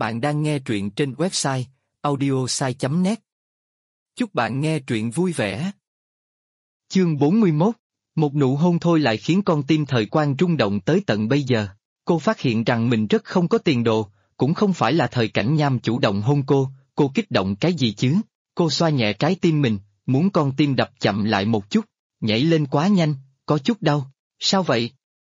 Bạn đang nghe truyện trên website audiosai.net. Chúc bạn nghe truyện vui vẻ. Chương 41. Một nụ hôn thôi lại khiến con tim Thời Quang rung động tới tận bây giờ. Cô phát hiện rằng mình rất không có tiền đồ, cũng không phải là Thời Cảnh Nham chủ động hôn cô kích động cái gì chứ? Cô xoa nhẹ trái tim mình, muốn con tim đập chậm lại một chút, nhảy lên quá nhanh, có chút đau. Sao vậy?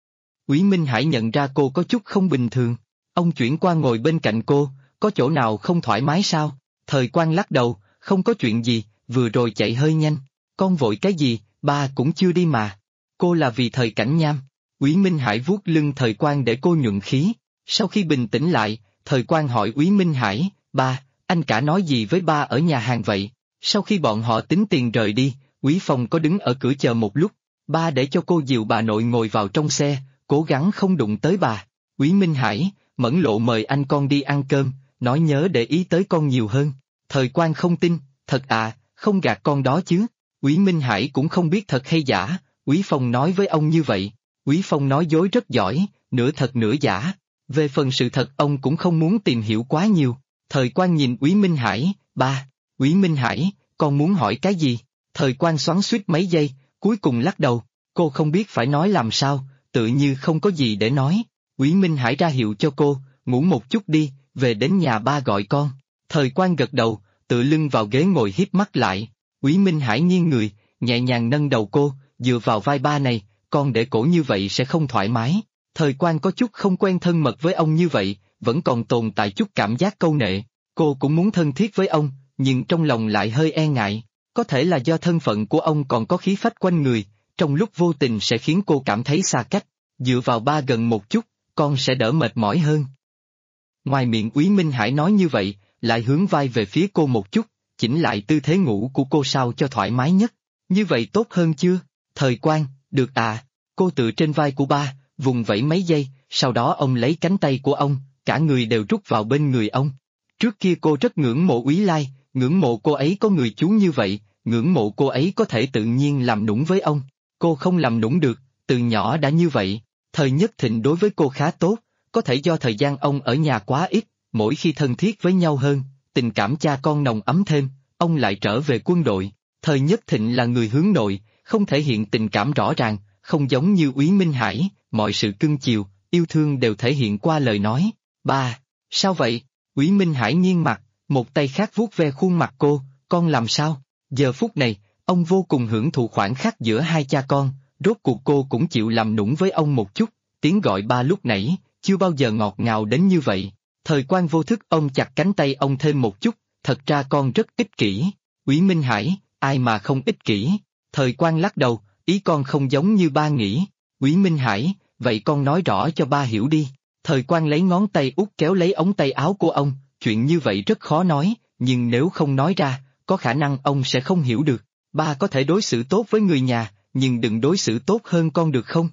Úy Minh Hải nhận ra cô có chút không bình thường. Ông chuyển qua ngồi bên cạnh cô, có chỗ nào không thoải mái sao? Thời Quang lắc đầu, không có chuyện gì, vừa rồi chạy hơi nhanh. Con vội cái gì, ba cũng chưa đi mà. Cô là vì Thời Cảnh Nham. Úy Minh Hải vuốt lưng Thời Quang để cô nhuận khí. Sau khi bình tĩnh lại, Thời Quang hỏi Úy Minh Hải, ba, anh cả nói gì với ba ở nhà hàng vậy? Sau khi bọn họ tính tiền rời đi, Úy Phong có đứng ở cửa chờ một lúc. Ba để cho cô dìu bà nội ngồi vào trong xe, cố gắng không đụng tới bà. Úy Minh Hải, Mẫn Lộ mời anh con đi ăn cơm, nói nhớ để ý tới con nhiều hơn. Thời Quang không tin, thật à, không gạt con đó chứ. Úy Minh Hải cũng không biết thật hay giả, Úy Phong nói với ông như vậy. Úy Phong nói dối rất giỏi, nửa thật nửa giả. Về phần sự thật ông cũng không muốn tìm hiểu quá nhiều. Thời Quang nhìn Úy Minh Hải, ba, Úy Minh Hải, con muốn hỏi cái gì? Thời Quang xoắn xuýt mấy giây, cuối cùng lắc đầu, cô không biết phải nói làm sao, tự như không có gì để nói. Úy Minh Hải ra hiệu cho cô, ngủ một chút đi, về đến nhà ba gọi con. Thời Quang gật đầu, tựa lưng vào ghế ngồi híp mắt lại. Úy Minh Hải nghiêng người, nhẹ nhàng nâng đầu cô, dựa vào vai ba này, con để cổ như vậy sẽ không thoải mái. Thời Quang có chút không quen thân mật với ông như vậy, vẫn còn tồn tại chút cảm giác câu nệ. Cô cũng muốn thân thiết với ông, nhưng trong lòng lại hơi e ngại. Có thể là do thân phận của ông còn có khí phách quanh người, trong lúc vô tình sẽ khiến cô cảm thấy xa cách. Dựa vào ba gần một chút, con sẽ đỡ mệt mỏi hơn. Ngoài miệng Úy Minh Hải nói như vậy, lại hướng vai về phía cô một chút, chỉnh lại tư thế ngủ của cô sao cho thoải mái nhất. Như vậy tốt hơn chưa? Thời Quang, được à. Cô tựa trên vai của ba, vùng vẫy mấy giây, sau đó ông lấy cánh tay của ông, cả người đều rút vào bên người ông. Trước kia cô rất ngưỡng mộ Úy Lai, ngưỡng mộ cô ấy có người chú như vậy, ngưỡng mộ cô ấy có thể tự nhiên làm nũng với ông. Cô không làm nũng được, từ nhỏ đã như vậy. Thời Nhất Thịnh đối với cô khá tốt, có thể do thời gian ông ở nhà quá ít, mỗi khi thân thiết với nhau hơn, tình cảm cha con nồng ấm thêm, ông lại trở về quân đội. Thời Nhất Thịnh là người hướng nội, không thể hiện tình cảm rõ ràng, không giống như Úy Minh Hải, mọi sự cưng chiều, yêu thương đều thể hiện qua lời nói. Ba, sao vậy? Úy Minh Hải nghiêng mặt, một tay khác vuốt ve khuôn mặt cô, con làm sao? Giờ phút này, ông vô cùng hưởng thụ khoảnh khắc giữa hai cha con, rốt cuộc cô cũng chịu làm nũng với ông một chút, tiếng gọi ba lúc nãy, chưa bao giờ ngọt ngào đến như vậy. Thời Quang vô thức ôm chặt cánh tay ông thêm một chút, thật ra con rất ích kỷ. Úy Minh Hải, ai mà không ích kỷ? Thời Quang lắc đầu, ý con không giống như ba nghĩ. Úy Minh Hải, vậy con nói rõ cho ba hiểu đi. Thời Quang lấy ngón tay út kéo lấy ống tay áo của ông, chuyện như vậy rất khó nói, nhưng nếu không nói ra, có khả năng ông sẽ không hiểu được. Ba có thể đối xử tốt với người nhà, nhưng đừng đối xử tốt hơn con được không?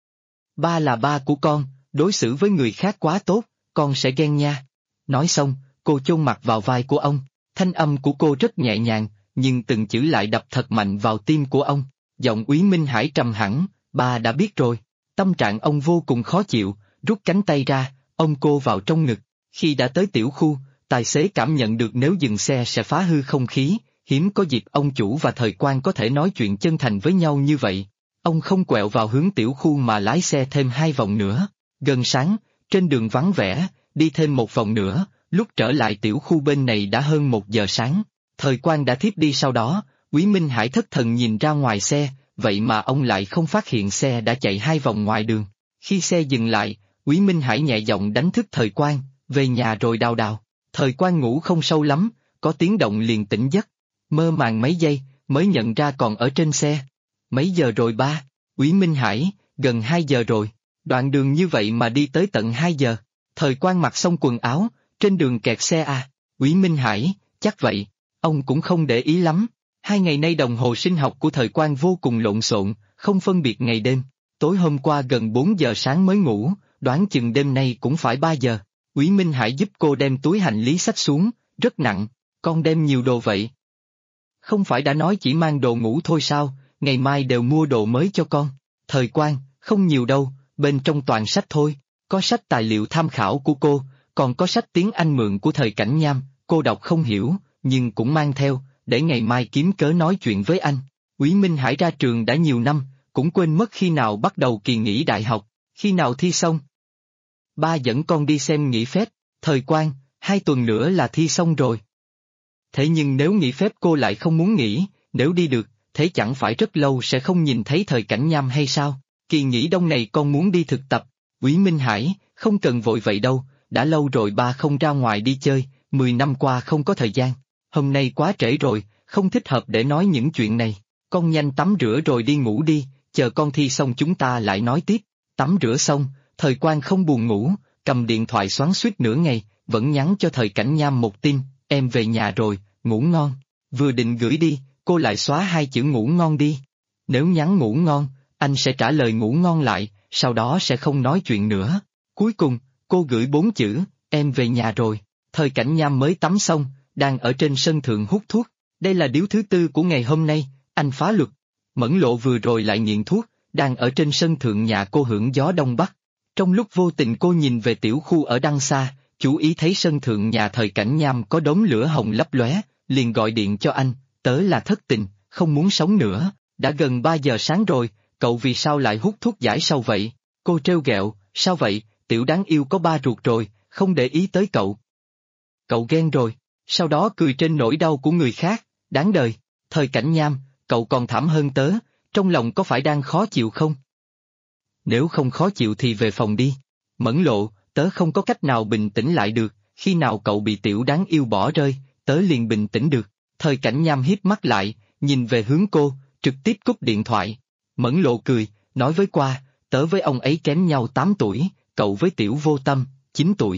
Ba là ba của con, đối xử với người khác quá tốt, con sẽ ghen nha. Nói xong, cô chôn mặt vào vai của ông, thanh âm của cô rất nhẹ nhàng, nhưng từng chữ lại đập thật mạnh vào tim của ông. Giọng Úy Minh Hải trầm hẳn, ba đã biết rồi. Tâm trạng ông vô cùng khó chịu, rút cánh tay ra, ôm cô vào trong ngực. Khi đã tới tiểu khu, tài xế cảm nhận được nếu dừng xe sẽ phá hư không khí, hiếm có dịp ông chủ và Thời Quang có thể nói chuyện chân thành với nhau như vậy. Ông không quẹo vào hướng tiểu khu mà lái xe thêm 2 vòng nữa. Gần sáng, trên đường vắng vẻ, đi thêm 1 vòng nữa, lúc trở lại tiểu khu bên này đã hơn 1 giờ sáng. Thời Quang đã thiếp đi sau đó, Úy Minh Hải thất thần nhìn ra ngoài xe, vậy mà ông lại không phát hiện xe đã chạy 2 vòng ngoài đường. Khi xe dừng lại, Úy Minh Hải nhẹ giọng đánh thức Thời Quang, về nhà rồi đào đào. Thời Quang ngủ không sâu lắm, có tiếng động liền tỉnh giấc. Mơ màng mấy giây, mới nhận ra còn ở trên xe. Mấy giờ rồi ba? Úy Minh Hải, gần 2 giờ rồi. Đoạn đường như vậy mà đi tới tận 2 giờ. Thời Quang mặc xong quần áo, trên đường kẹt xe à? Úy Minh Hải, chắc vậy. Ông cũng không để ý lắm. 2 ngày nay đồng hồ sinh học của Thời Quang vô cùng lộn xộn, không phân biệt ngày đêm. Tối hôm qua gần 4 giờ sáng mới ngủ, đoán chừng đêm nay cũng phải 3 giờ. Úy Minh Hải giúp cô đem túi hành lý xách xuống, rất nặng. Con đem nhiều đồ vậy? Không phải đã nói chỉ mang đồ ngủ thôi sao, ngày mai đều mua đồ mới cho con. Thời Quang, không nhiều đâu, bên trong toàn sách thôi, có sách tài liệu tham khảo của cô, còn có sách tiếng Anh mượn của thời Cảnh Nham, cô đọc không hiểu, nhưng cũng mang theo, để ngày mai kiếm cớ nói chuyện với anh. Úy Minh Hải ra trường đã nhiều năm, cũng quên mất khi nào bắt đầu kỳ nghỉ đại học, khi nào thi xong. Ba dẫn con đi xem nghỉ phép, Thời Quang, 2 tuần nữa là thi xong rồi. Thế nhưng nếu nghỉ phép cô lại không muốn nghỉ, nếu đi được, thế chẳng phải rất lâu sẽ không nhìn thấy Thời Cảnh Nham hay sao? Kỳ nghỉ đông này con muốn đi thực tập. Úy Minh Hải, không cần vội vậy đâu, đã lâu rồi ba không ra ngoài đi chơi, 10 năm qua không có thời gian. Hôm nay quá trễ rồi, không thích hợp để nói những chuyện này. Con nhanh tắm rửa rồi đi ngủ đi, chờ con thi xong chúng ta lại nói tiếp. Tắm rửa xong, Thời Quang không buồn ngủ, cầm điện thoại xoắn xuýt nửa ngày, vẫn nhắn cho Thời Cảnh Nham một tin, em về nhà rồi, ngủ ngon. Vừa định gửi đi, cô lại xóa 2 chữ ngủ ngon đi. Nếu nhắn ngủ ngon, anh sẽ trả lời ngủ ngon lại, sau đó sẽ không nói chuyện nữa. Cuối cùng, cô gửi 4 chữ, em về nhà rồi. Thời Cảnh Nham mới tắm xong, đang ở trên sân thượng hút thuốc. Đây là điếu thứ 4 của ngày hôm nay, anh phá luật. Mẫn Lộ vừa rồi lại nghiện thuốc, đang ở trên sân thượng nhà cô hưởng gió đông bắc. Trong lúc vô tình cô nhìn về tiểu khu ở đằng xa, chú ý thấy sân thượng nhà Thời Cảnh Nham có đốm lửa hồng lấp lóe, liền gọi điện cho anh, tớ là thất tình, không muốn sống nữa, đã gần 3 giờ sáng rồi, cậu vì sao lại hút thuốc giải sầu vậy? Cô trêu ghẹo, sao vậy, tiểu đáng yêu có ba ruột rồi, không để ý tới cậu. Cậu ghen rồi, sau đó cười trên nỗi đau của người khác, đáng đời. Thời Cảnh Nham, cậu còn thảm hơn tớ, trong lòng có phải đang khó chịu không? Nếu không khó chịu thì về phòng đi. Mẫn Lộ, tớ không có cách nào bình tĩnh lại được, khi nào cậu bị tiểu đáng yêu bỏ rơi, tớ liền bình tĩnh được. Thời Cảnh Nham híp mắt lại, nhìn về hướng cô, trực tiếp cúp điện thoại. Mẫn Lộ cười, nói với qua, tớ với ông ấy kém nhau 8 tuổi, cậu với tiểu vô tâm, 9 tuổi.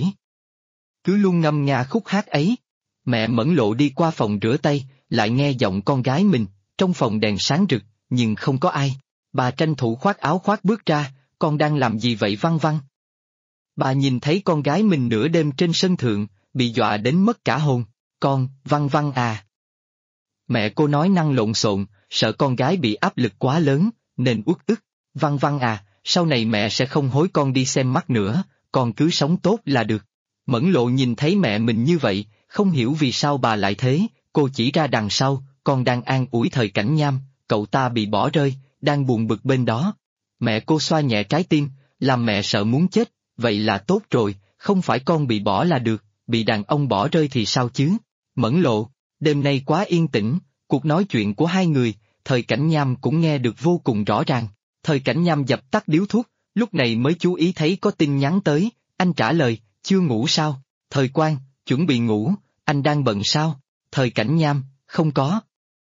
Cứ luôn ngâm nga khúc hát ấy. Mẹ Mẫn Lộ đi qua phòng rửa tay, lại nghe giọng con gái mình, trong phòng đèn sáng rực, nhưng không có ai. Bà tranh thủ khoác áo khoác bước ra, con đang làm gì vậy Văn Văn? Bà nhìn thấy con gái mình nửa đêm trên sân thượng, bị dọa đến mất cả hồn. Con, Văn Văn à. Mẹ cô nói năng lộn xộn, sợ con gái bị áp lực quá lớn, nên uất ức. Văn Văn à, sau này mẹ sẽ không hối con đi xem mắt nữa, con cứ sống tốt là được. Mẫn Lộ nhìn thấy mẹ mình như vậy, không hiểu vì sao bà lại thế, cô chỉ ra đằng sau, con đang an ủi Thời Cảnh Nham, cậu ta bị bỏ rơi, đang buồn bực bên đó. Mẹ cô xoa nhẹ trái tim, làm mẹ sợ muốn chết, vậy là tốt rồi, không phải con bị bỏ là được, bị đàn ông bỏ rơi thì sao chứ? Mẫn Lộ, đêm nay quá yên tĩnh, cuộc nói chuyện của hai người, Thời Cảnh Nham cũng nghe được vô cùng rõ ràng. Thời Cảnh Nham dập tắt điếu thuốc, lúc này mới chú ý thấy có tin nhắn tới, anh trả lời, chưa ngủ sao? Thời Quang, chuẩn bị ngủ, anh đang bận sao? Thời Cảnh Nham, không có.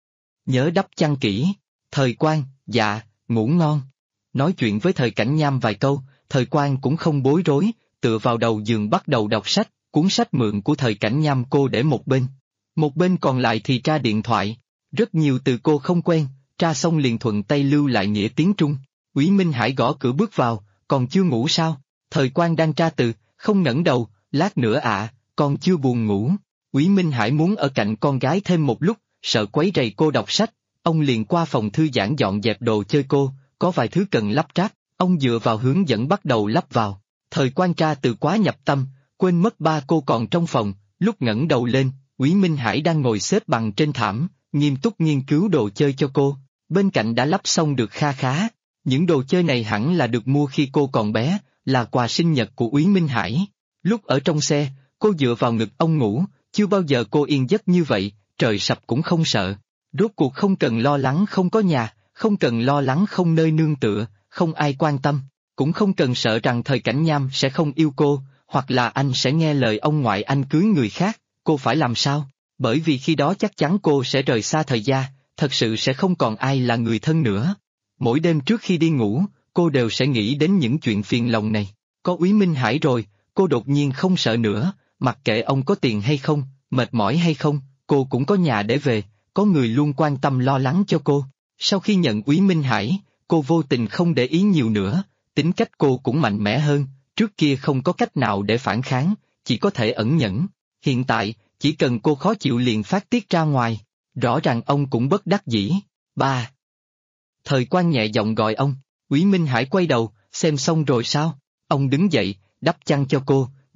Nhớ đắp chăn kỹ. Thời Quang, dạ, ngủ ngon. Nói chuyện với Thời Cảnh Nham vài câu, Thời Quang cũng không bối rối, tựa vào đầu giường bắt đầu đọc sách, cuốn sách mượn của Thời Cảnh Nham cô để một bên. Một bên còn lại thì tra điện thoại. Rất nhiều từ cô không quen, tra xong liền thuận tay lưu lại nghĩa tiếng Trung. Úy Minh Hải gõ cửa bước vào, còn chưa ngủ sao? Thời Quang đang tra từ, không ngẩng đầu, lát nữa ạ, con chưa buồn ngủ. Úy Minh Hải muốn ở cạnh con gái thêm một lúc, sợ quấy rầy cô đọc sách, ông liền qua phòng thư giãn dọn dẹp đồ chơi cô, có vài thứ cần lắp ráp, ông dựa vào hướng dẫn bắt đầu lắp vào. Thời Quang tra từ quá nhập tâm, quên mất ba cô còn trong phòng, lúc ngẩng đầu lên, Úy Minh Hải đang ngồi xếp bằng trên thảm, nghiêm túc nghiên cứu đồ chơi cho cô, bên cạnh đã lắp xong được kha khá. Những đồ chơi này hẳn là được mua khi cô còn bé, là quà sinh nhật của Úy Minh Hải. Lúc ở trong xe, cô dựa vào ngực ông ngủ, chưa bao giờ cô yên giấc như vậy, trời sập cũng không sợ. Rốt cuộc không cần lo lắng không có nhà, không cần lo lắng không nơi nương tựa, không ai quan tâm, cũng không cần sợ rằng Thời Cảnh Nham sẽ không yêu cô, hoặc là anh sẽ nghe lời ông ngoại anh cưới người khác, cô phải làm sao? Bởi vì khi đó chắc chắn cô sẽ rời xa thời gia, thật sự sẽ không còn ai là người thân nữa. Mỗi đêm trước khi đi ngủ, cô đều sẽ nghĩ đến những chuyện phiền lòng này. Có Úy Minh Hải rồi, cô đột nhiên không sợ nữa, mặc kệ ông có tiền hay không, mệt mỏi hay không, cô cũng có nhà để về, có người luôn quan tâm lo lắng cho cô. Sau khi nhận Úy Minh Hải, cô vô tình không để ý nhiều nữa, tính cách cô cũng mạnh mẽ hơn, trước kia không có cách nào để phản kháng, chỉ có thể ẩn nhẫn. Hiện tại, chỉ cần cô khó chịu liền phát tiết ra ngoài, rõ ràng ông cũng bất đắc dĩ. Ba. Thời Quang nhẹ giọng gọi ông, Úy Minh Hải quay đầu, xem xong rồi sao? Ông đứng dậy, đắp chăn cho cô,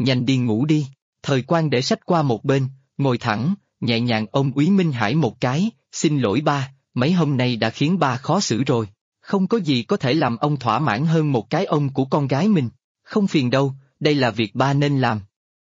nhanh đi ngủ đi. Thời Quang để sách qua một bên, ngồi thẳng, nhẹ nhàng ôm Úy Minh Hải một cái, xin lỗi ba, mấy hôm nay đã khiến ba khó xử rồi. Không có gì có thể làm ông thỏa mãn hơn một cái ôm của con gái mình. Không phiền đâu, đây là việc ba nên làm.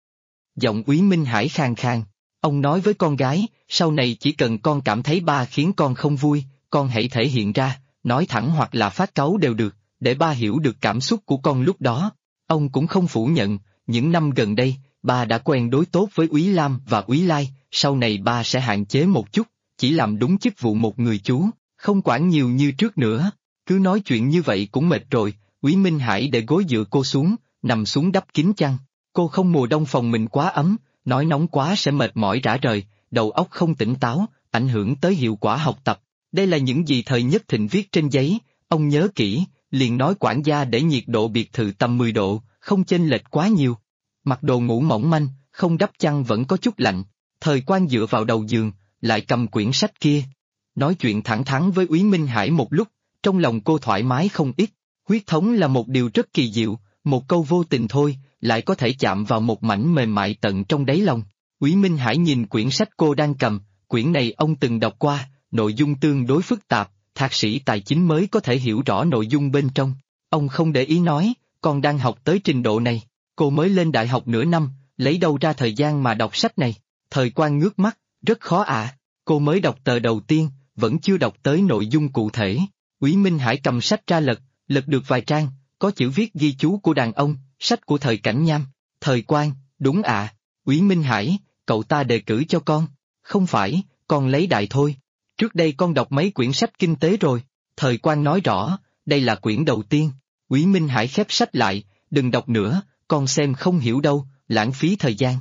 Giọng Úy Minh Hải khàn khàn, ông nói với con gái, sau này chỉ cần con cảm thấy ba khiến con không vui, con hãy thể hiện ra, nói thẳng hoặc là phát cáu đều được, để ba hiểu được cảm xúc của con lúc đó. Ông cũng không phủ nhận, những năm gần đây, ba đã quen đối tốt với Úy Lam và Úy Lai, sau này ba sẽ hạn chế một chút, chỉ làm đúng chức vụ một người chú, không quản nhiều như trước nữa. Cứ nói chuyện như vậy cũng mệt rồi, Úy Minh Hải để gối dựa cô xuống, nằm xuống đắp kín chăn. Cô không mùa đông phòng mình quá ấm, nói nóng quá sẽ mệt mỏi rã rời, đầu óc không tỉnh táo, ảnh hưởng tới hiệu quả học tập. Đây là những gì thời Nhất Thịnh viết trên giấy, ông nhớ kỹ, liền nói quản gia để nhiệt độ biệt thự tầm 10 độ, không chênh lệch quá nhiều. Mặc đồ ngủ mỏng manh, không đắp chăn vẫn có chút lạnh. Thời Quang dựa vào đầu giường, lại cầm quyển sách kia. Nói chuyện thẳng thắn với Úy Minh Hải một lúc, trong lòng cô thoải mái không ít. Huyết thống là một điều rất kỳ diệu, một câu vô tình thôi, lại có thể chạm vào một mảnh mềm mại tận trong đáy lòng. Úy Minh Hải nhìn quyển sách cô đang cầm, quyển này ông từng đọc qua, nội dung tương đối phức tạp, thạc sĩ tài chính mới có thể hiểu rõ nội dung bên trong. Ông không để ý nói, con đang học tới trình độ này, cô mới lên đại học nửa năm, lấy đâu ra thời gian mà đọc sách này. Thời Quang ngước mắt, rất khó ạ. Cô mới đọc tờ đầu tiên, vẫn chưa đọc tới nội dung cụ thể. Úy Minh Hải cầm sách ra lật được vài trang, có chữ viết ghi chú của đàn ông, sách của thời Cảnh Nham. Thời Quang, đúng ạ. Úy Minh Hải, cậu ta đề cử cho con. Không phải, con lấy đại thôi. Trước đây con đọc mấy quyển sách kinh tế rồi. Thời Quang nói rõ, đây là quyển đầu tiên. Úy Minh Hải khép sách lại, đừng đọc nữa, con xem không hiểu đâu, lãng phí thời gian.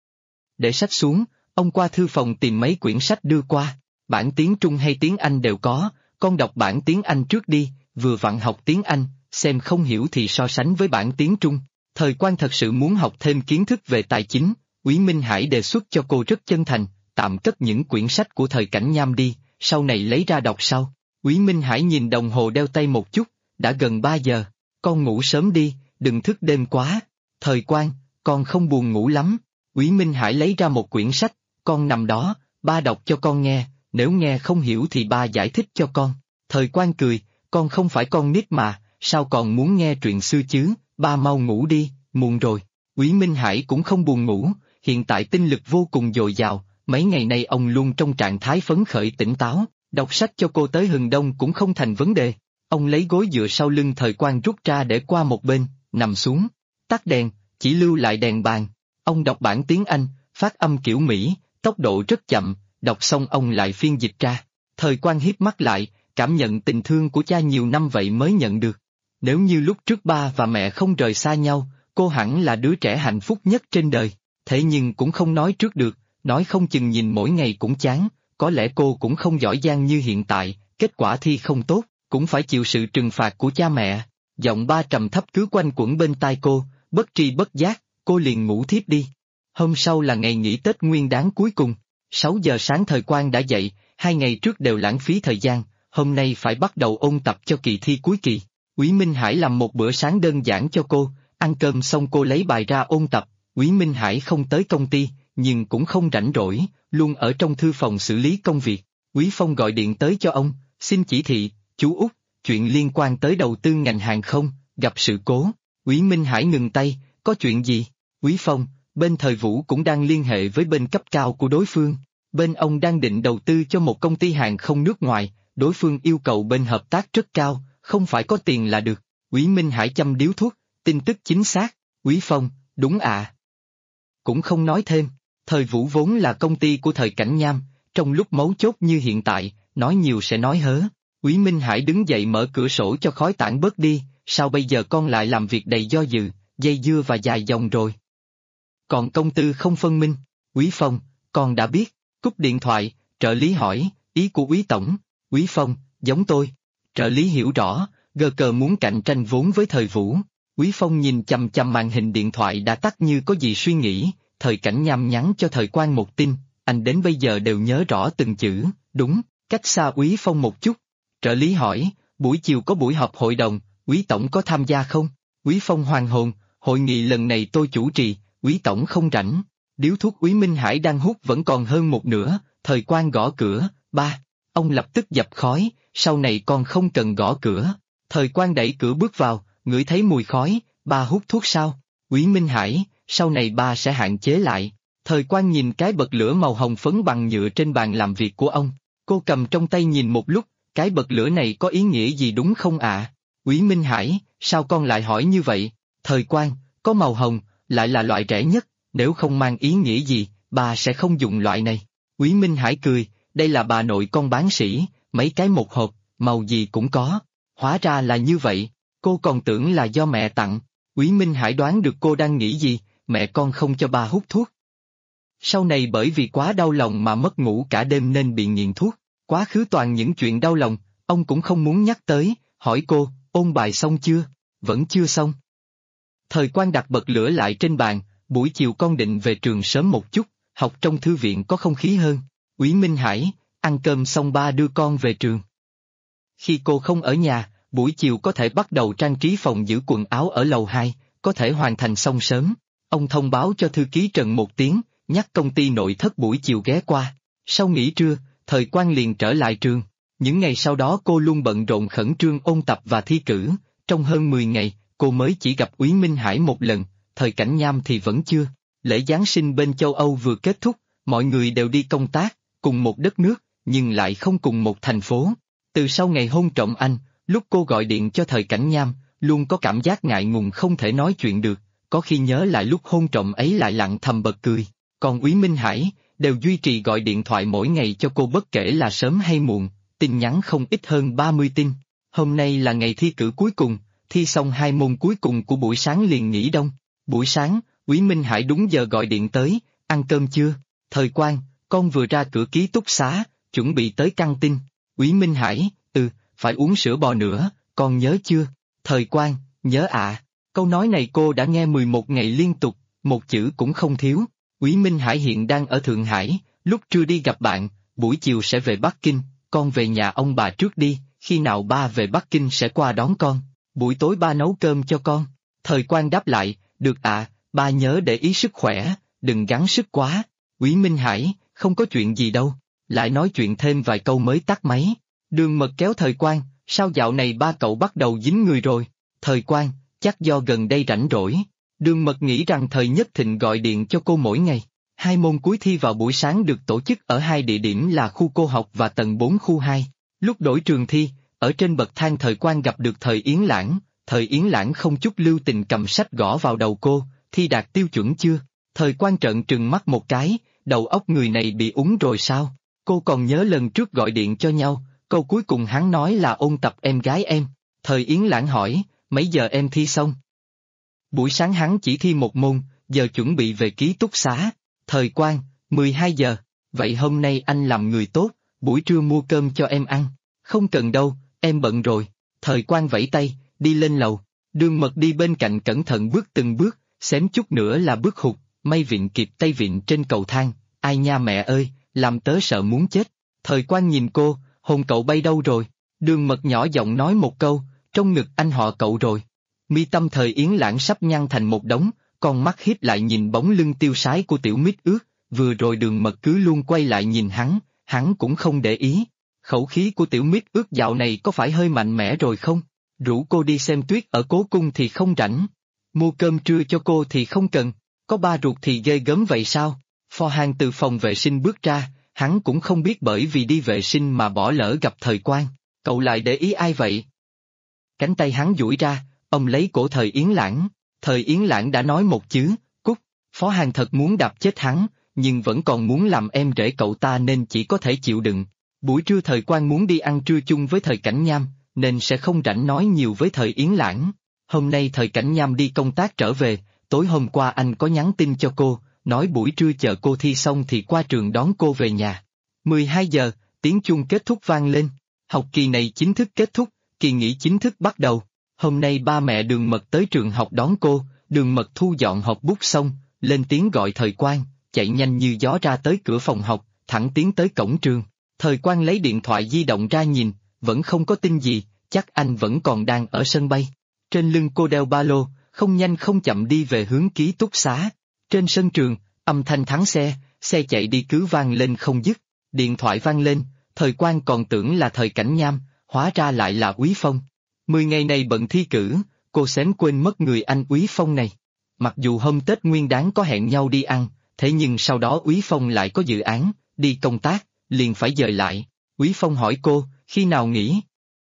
Để sách xuống, ông qua thư phòng tìm mấy quyển sách đưa qua, bản tiếng Trung hay tiếng Anh đều có, con đọc bản tiếng Anh trước đi, vừa vặn học tiếng Anh, xem không hiểu thì so sánh với bản tiếng Trung. Thời Quang thật sự muốn học thêm kiến thức về tài chính, Úy Minh Hải đề xuất cho cô rất chân thành, tạm cất những quyển sách của thời Cảnh Nham đi, sau này lấy ra đọc sau. Úy Minh Hải nhìn đồng hồ đeo tay một chút, đã gần 3 giờ, con ngủ sớm đi, đừng thức đêm quá. Thời Quang, con không buồn ngủ lắm. Úy Minh Hải lấy ra một quyển sách, con nằm đó, ba đọc cho con nghe, nếu nghe không hiểu thì ba giải thích cho con. Thời Quang cười, con không phải con nít mà, sao còn muốn nghe truyện xưa chứ, ba mau ngủ đi, muộn rồi. Úy Minh Hải cũng không buồn ngủ, hiện tại tinh lực vô cùng dồi dào, mấy ngày nay ông luôn trong trạng thái phấn khởi tỉnh táo, đọc sách cho cô tới hừng đông cũng không thành vấn đề. Ông lấy gối dựa sau lưng Thời Quang rút ra để qua một bên, nằm xuống, tắt đèn, chỉ lưu lại đèn bàn. Ông đọc bản tiếng Anh, phát âm kiểu Mỹ, tốc độ rất chậm, đọc xong ông lại phiên dịch ra. Thời Quang híp mắt lại, cảm nhận tình thương của cha nhiều năm vậy mới nhận được. Nếu như lúc trước ba và mẹ không rời xa nhau, cô hẳn là đứa trẻ hạnh phúc nhất trên đời. Thế nhưng cũng không nói trước được, nói không chừng nhìn mỗi ngày cũng chán, có lẽ cô cũng không giỏi giang như hiện tại, kết quả thi không tốt, cũng phải chịu sự trừng phạt của cha mẹ. Giọng ba trầm thấp cứ quanh quẩn bên tai cô, bất tri bất giác, cô liền ngủ thiếp đi. Hôm sau là ngày nghỉ Tết Nguyên Đán cuối cùng, 6 giờ sáng Thời Quang đã dậy, 2 ngày trước đều lãng phí thời gian, hôm nay phải bắt đầu ôn tập cho kỳ thi cuối kỳ. Úy Minh Hải làm một bữa sáng đơn giản cho cô, ăn cơm xong cô lấy bài ra ôn tập. Úy Minh Hải không tới công ty, nhưng cũng không rảnh rỗi, luôn ở trong thư phòng xử lý công việc. Úy Phong gọi điện tới cho ông, xin chỉ thị, chú Út, chuyện liên quan tới đầu tư ngành hàng không, gặp sự cố. Úy Minh Hải ngừng tay, có chuyện gì? Úy Phong, bên Thời Vũ cũng đang liên hệ với bên cấp cao của đối phương. Bên ông đang định đầu tư cho một công ty hàng không nước ngoài, đối phương yêu cầu bên hợp tác rất cao, không phải có tiền là được. Úy Minh Hải châm điếu thuốc, tin tức chính xác. Úy Phong, đúng ạ. Cũng không nói thêm, Thời Vũ vốn là công ty của thời Cảnh Nham, trong lúc mấu chốt như hiện tại, nói nhiều sẽ nói hớ. Úy Minh Hải đứng dậy mở cửa sổ cho khói tản bớt đi, sao bây giờ con lại làm việc đầy do dự, dây dưa và dài dòng rồi. Còn công tư không phân minh. Úy Phong, con đã biết. Cúp điện thoại, trợ lý hỏi, ý của Úy Tổng. Úy Phong, giống tôi. Trợ lý hiểu rõ, gờ cờ muốn cạnh tranh vốn với Thời Vũ. Úy Phong nhìn chằm chằm màn hình điện thoại đã tắt như có gì suy nghĩ, Thời Cảnh Nham nhắn cho Thời Quang một tin, anh đến bây giờ đều nhớ rõ từng chữ, đúng, cách xa Úy Phong một chút. Trợ lý hỏi, buổi chiều có buổi họp hội đồng, Úy Tổng có tham gia không? Úy Phong hoàn hồn, hội nghị lần này tôi chủ trì, Úy tổng không rảnh. Điếu thuốc Úy Minh Hải đang hút vẫn còn hơn một nửa, Thời Quang gõ cửa, ba. Ông lập tức dập khói, sau này con không cần gõ cửa. Thời Quang đẩy cửa bước vào, ngửi thấy mùi khói, ba hút thuốc sao? Úy Minh Hải, sau này ba sẽ hạn chế lại. Thời Quang nhìn cái bật lửa màu hồng phấn bằng nhựa trên bàn làm việc của ông. Cô cầm trong tay nhìn một lúc, cái bật lửa này có ý nghĩa gì đúng không ạ? Úy Minh Hải, sao con lại hỏi như vậy? Thời Quang, có màu hồng, lại là loại rẻ nhất, nếu không mang ý nghĩa gì, bà sẽ không dùng loại này. Úy Minh Hải cười, đây là bà nội con bán sỉ, mấy cái một hộp, màu gì cũng có. Hóa ra là như vậy, cô còn tưởng là do mẹ tặng. Úy Minh Hải đoán được cô đang nghĩ gì, mẹ con không cho ba hút thuốc. Sau này bởi vì quá đau lòng mà mất ngủ cả đêm nên bị nghiện thuốc. Quá khứ toàn những chuyện đau lòng, ông cũng không muốn nhắc tới, hỏi cô, ôn bài xong chưa? Vẫn chưa xong. Thời Quang đặt bật lửa lại trên bàn, buổi chiều con định về trường sớm một chút, học trong thư viện có không khí hơn. Úy Minh Hải, ăn cơm xong ba đưa con về trường. Khi cô không ở nhà, buổi chiều có thể bắt đầu trang trí phòng giữ quần áo ở lầu 2, có thể hoàn thành xong sớm. Ông thông báo cho thư ký Trần một tiếng, nhắc công ty nội thất buổi chiều ghé qua. Sau nghỉ trưa, Thời Quang liền trở lại trường. Những ngày sau đó cô luôn bận rộn khẩn trương ôn tập và thi cử, trong hơn 10 ngày, cô mới chỉ gặp Úy Minh Hải một lần, Thời Cảnh Nham thì vẫn chưa. Lễ Giáng sinh bên châu Âu vừa kết thúc, mọi người đều đi công tác, cùng một đất nước, nhưng lại không cùng một thành phố. Từ sau ngày hôn trộm anh, lúc cô gọi điện cho Thời Cảnh Nham, luôn có cảm giác ngại ngùng không thể nói chuyện được, có khi nhớ lại lúc hôn trộm ấy lại lặng thầm bật cười. Còn Úy Minh Hải, đều duy trì gọi điện thoại mỗi ngày cho cô bất kể là sớm hay muộn, tin nhắn không ít hơn 30 tin. Hôm nay là ngày thi cử cuối cùng, thi xong 2 môn cuối cùng của buổi sáng liền nghỉ đông. Buổi sáng, Úy Minh Hải đúng giờ gọi điện tới, ăn cơm chưa? Thời Quang, con vừa ra cửa ký túc xá, chuẩn bị tới căng tin. Úy Minh Hải, phải uống sữa bò nữa, con nhớ chưa? Thời Quang, nhớ ạ. Câu nói này cô đã nghe 11 ngày liên tục, một chữ cũng không thiếu. Úy Minh Hải hiện đang ở Thượng Hải, lúc trưa đi gặp bạn, buổi chiều sẽ về Bắc Kinh, con về nhà ông bà trước đi, khi nào ba về Bắc Kinh sẽ qua đón con. Buổi tối ba nấu cơm cho con. Thời Quang đáp lại, được ạ, ba nhớ để ý sức khỏe, đừng gắng sức quá. Úy Minh Hải, không có chuyện gì đâu. Lại nói chuyện thêm vài câu mới tắt máy. Đường Mật kéo Thời Quang, sao dạo này ba cậu bắt đầu dính người rồi? Thời Quang, chắc do gần đây rảnh rỗi. Đường Mật nghĩ rằng Thời Nhất Thịnh gọi điện cho cô mỗi ngày. 2 môn cuối thi vào buổi sáng được tổ chức ở 2 địa điểm là khu cô học và tầng 4 khu 2. Lúc đổi trường thi, ở trên bậc thang Thời Quang gặp được Thời Yến Lãng. Thời Yến Lãng không chút lưu tình cầm sách gõ vào đầu cô, thi đạt tiêu chuẩn chưa? Thời Quang trợn trừng mắt một cái, đầu óc người này bị úng rồi sao? Cô còn nhớ lần trước gọi điện cho nhau, câu cuối cùng hắn nói là ôn tập em gái em. Thời Yến Lãng hỏi, mấy giờ em thi xong? Buổi sáng hắn chỉ thi 1 môn, giờ chuẩn bị về ký túc xá. Thời Quang, 12 giờ, vậy hôm nay anh làm người tốt, buổi trưa mua cơm cho em ăn. Không cần đâu, em bận rồi. Thời Quang vẫy tay, đi lên lầu. Đường Mật đi bên cạnh cẩn thận bước từng bước, xém chút nữa là bước hụt, may vịn kịp tay vịn trên cầu thang. Ai nha mẹ ơi, làm tớ sợ muốn chết. Thời Quang nhìn cô, hồn cậu bay đâu rồi? Đường Mật nhỏ giọng nói một câu, trong ngực anh họ cậu rồi. Mi tâm Thời Yến Lãng sắp nhăn thành một đống, con mắt híp lại nhìn bóng lưng tiêu sái của Tiểu Mít Ướt, vừa rồi Đường Mật cứ luôn quay lại nhìn hắn cũng không để ý. Khẩu khí của Tiểu Mít Ướt dạo này có phải hơi mạnh mẽ rồi không? Rủ cô đi xem tuyết ở Cố Cung thì không rảnh. Mua cơm trưa cho cô thì không cần, có ba ruột thì ghê gớm vậy sao? Phò Hàng từ phòng vệ sinh bước ra, hắn cũng không biết bởi vì đi vệ sinh mà bỏ lỡ gặp Thời Quang. Cậu lại để ý ai vậy? Cánh tay hắn duỗi ra, ông lấy cổ Thời Yến Lãng. Thời Yến Lãng đã nói một chữ, cút. Phó Hàng thật muốn đạp chết hắn, nhưng vẫn còn muốn làm em rể cậu ta nên chỉ có thể chịu đựng. Buổi trưa Thời Quang muốn đi ăn trưa chung với Thời Cảnh Nham, nên sẽ không rảnh nói nhiều với Thời Yến Lãng. Hôm nay Thời Cảnh Nham đi công tác trở về, tối hôm qua anh có nhắn tin cho cô, nói buổi trưa chờ cô thi xong thì qua trường đón cô về nhà. 12 giờ, tiếng chuông kết thúc vang lên. Học kỳ này chính thức kết thúc, kỳ nghỉ chính thức bắt đầu. Hôm nay ba mẹ Đường Mật tới trường học đón cô, Đường Mật thu dọn hộp bút xong, lên tiếng gọi Thời Quang, chạy nhanh như gió ra tới cửa phòng học, thẳng tiến tới cổng trường. Thời Quang lấy điện thoại di động ra nhìn, vẫn không có tin gì, chắc anh vẫn còn đang ở sân bay. Trên lưng cô đeo ba lô, không nhanh không chậm đi về hướng ký túc xá. Trên sân trường, âm thanh thắng xe chạy đi cứ vang lên không dứt, điện thoại vang lên, Thời Quang còn tưởng là Thời Cảnh Nham, hóa ra lại là Úy Phong. 10 ngày này bận thi cử, cô xém quên mất người anh Úy Phong này. Mặc dù hôm Tết Nguyên Đán có hẹn nhau đi ăn, thế nhưng sau đó Úy Phong lại có dự án, đi công tác, liền phải dời lại. Úy Phong hỏi cô, khi nào nghỉ?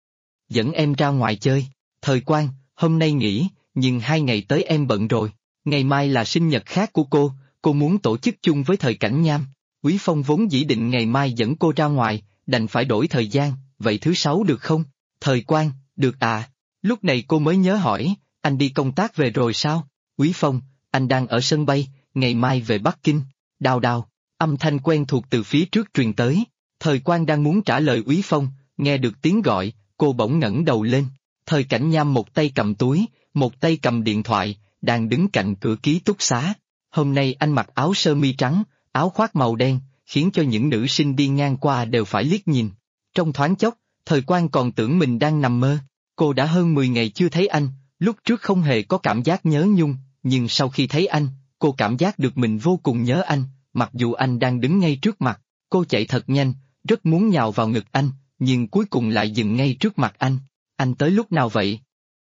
Dẫn em ra ngoài chơi. Thời Quang, hôm nay nghỉ, nhưng 2 ngày tới em bận rồi. Ngày mai là sinh nhật khác của cô muốn tổ chức chung với Thời Cảnh Nham. Úy Phong vốn dĩ định ngày mai dẫn cô ra ngoài, đành phải đổi thời gian, vậy thứ 6 được không? Thời Quang, được à. Lúc này cô mới nhớ hỏi, anh đi công tác về rồi sao? Úy Phong, anh đang ở sân bay, ngày mai về Bắc Kinh. Đào đào, âm thanh quen thuộc từ phía trước truyền tới. Thời Quang đang muốn trả lời Úy Phong, nghe được tiếng gọi, cô bỗng ngẩng đầu lên. Thời Cảnh Nham một tay cầm túi, một tay cầm điện thoại, đang đứng cạnh cửa ký túc xá. Hôm nay anh mặc áo sơ mi trắng, áo khoác màu đen, khiến cho những nữ sinh đi ngang qua đều phải liếc nhìn. Trong thoáng chốc, Thời Quang còn tưởng mình đang nằm mơ. Cô đã hơn 10 ngày chưa thấy anh, lúc trước không hề có cảm giác nhớ nhung, nhưng sau khi thấy anh, cô cảm giác được mình vô cùng nhớ anh, mặc dù anh đang đứng ngay trước mặt. Cô chạy thật nhanh, rất muốn nhào vào ngực anh, nhưng cuối cùng lại dừng ngay trước mặt anh. Anh tới lúc nào vậy?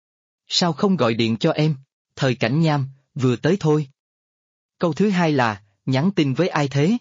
Sao không gọi điện cho em? Thời Cảnh Nham, vừa tới thôi. Câu thứ hai là, nhắn tin với ai thế?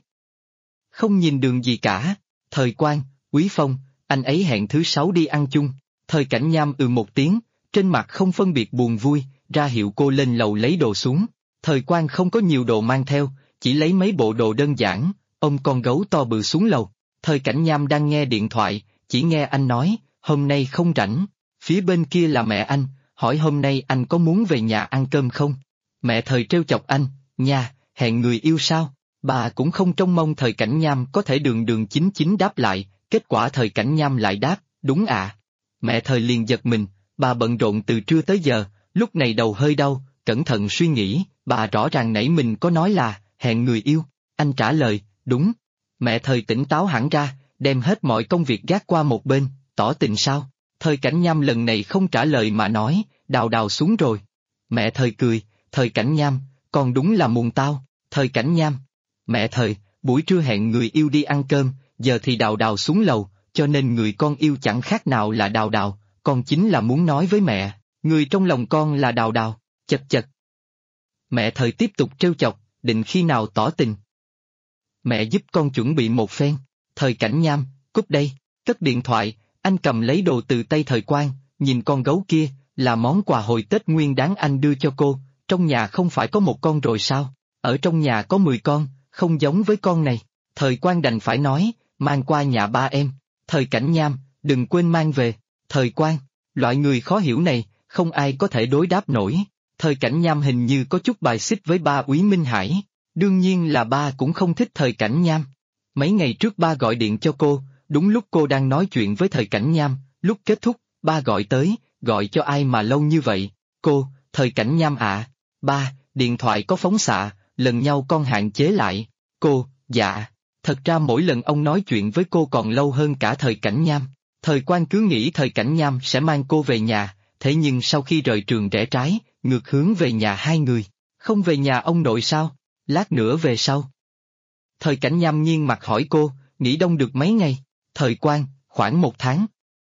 Không nhìn đường gì cả. Thời Quang, Úy Phong, anh ấy hẹn thứ 6 đi ăn chung. Thời Cảnh Nham một tiếng, trên mặt không phân biệt buồn vui, ra hiệu cô lên lầu lấy đồ xuống. Thời Quang không có nhiều đồ mang theo, chỉ lấy mấy bộ đồ đơn giản, ôm con gấu to bự xuống lầu. Thời Cảnh Nham đang nghe điện thoại, chỉ nghe anh nói, hôm nay không rảnh. Phía bên kia là mẹ anh, hỏi hôm nay anh có muốn về nhà ăn cơm không? Mẹ Thời trêu chọc anh, nha, hẹn người yêu sao? Bà cũng không trông mong Thời Cảnh Nham có thể đường đường chính chính đáp lại, kết quả Thời Cảnh Nham lại đáp, đúng ạ. Mẹ Thời liền giật mình, bà bận rộn từ trưa tới giờ, lúc này đầu hơi đau, cẩn thận suy nghĩ, bà rõ ràng nãy mình có nói là, hẹn người yêu. Anh trả lời, đúng. Mẹ Thời tỉnh táo hẳn ra, đem hết mọi công việc gác qua một bên, tỏ tình sao? Thời Cảnh Nham lần này không trả lời mà nói, đào đào xuống rồi. Mẹ Thời cười, Thời Cảnh Nham, con đúng là muộn tao. Thời Cảnh Nham, mẹ Thời, buổi trưa hẹn người yêu đi ăn cơm, giờ thì đào đào xuống lầu, cho nên người con yêu chẳng khác nào là đào đào, con chính là muốn nói với mẹ, người trong lòng con là đào đào, chật chật. Mẹ Thời tiếp tục trêu chọc, định khi nào tỏ tình. Mẹ giúp con chuẩn bị một phen. Thời Cảnh Nham, cúp đây, cất điện thoại, anh cầm lấy đồ từ tay Thời Quang, nhìn con gấu kia, là món quà hồi Tết Nguyên Đán anh đưa cho cô, trong nhà không phải có một con rồi sao? Ở trong nhà có 10 con, không giống với con này. Thời Quang đành phải nói, mang qua nhà ba em. Thời Cảnh Nham, đừng quên mang về. Thời Quang, loại người khó hiểu này, không ai có thể đối đáp nổi. Thời Cảnh Nham hình như có chút bài xích với ba Úy Minh Hải. Đương nhiên là ba cũng không thích Thời Cảnh Nham. Mấy ngày trước ba gọi điện cho cô, đúng lúc cô đang nói chuyện với Thời Cảnh Nham, lúc kết thúc, ba gọi tới, gọi cho ai mà lâu như vậy? Cô, Thời Cảnh Nham ạ. Ba, điện thoại có phóng xạ, lần nhau con hạn chế lại. Cô, dạ. Thật ra mỗi lần ông nói chuyện với cô còn lâu hơn cả Thời Cảnh Nham. Thời Quang cứ nghĩ Thời Cảnh Nham sẽ mang cô về nhà, thế nhưng sau khi rời trường rẽ trái, ngược hướng về nhà hai người. Không về nhà ông nội sao? Lát nữa về sau. Thời Cảnh Nham nghiêng mặt hỏi cô, nghỉ đông được mấy ngày? Thời Quang, khoảng 1 tháng.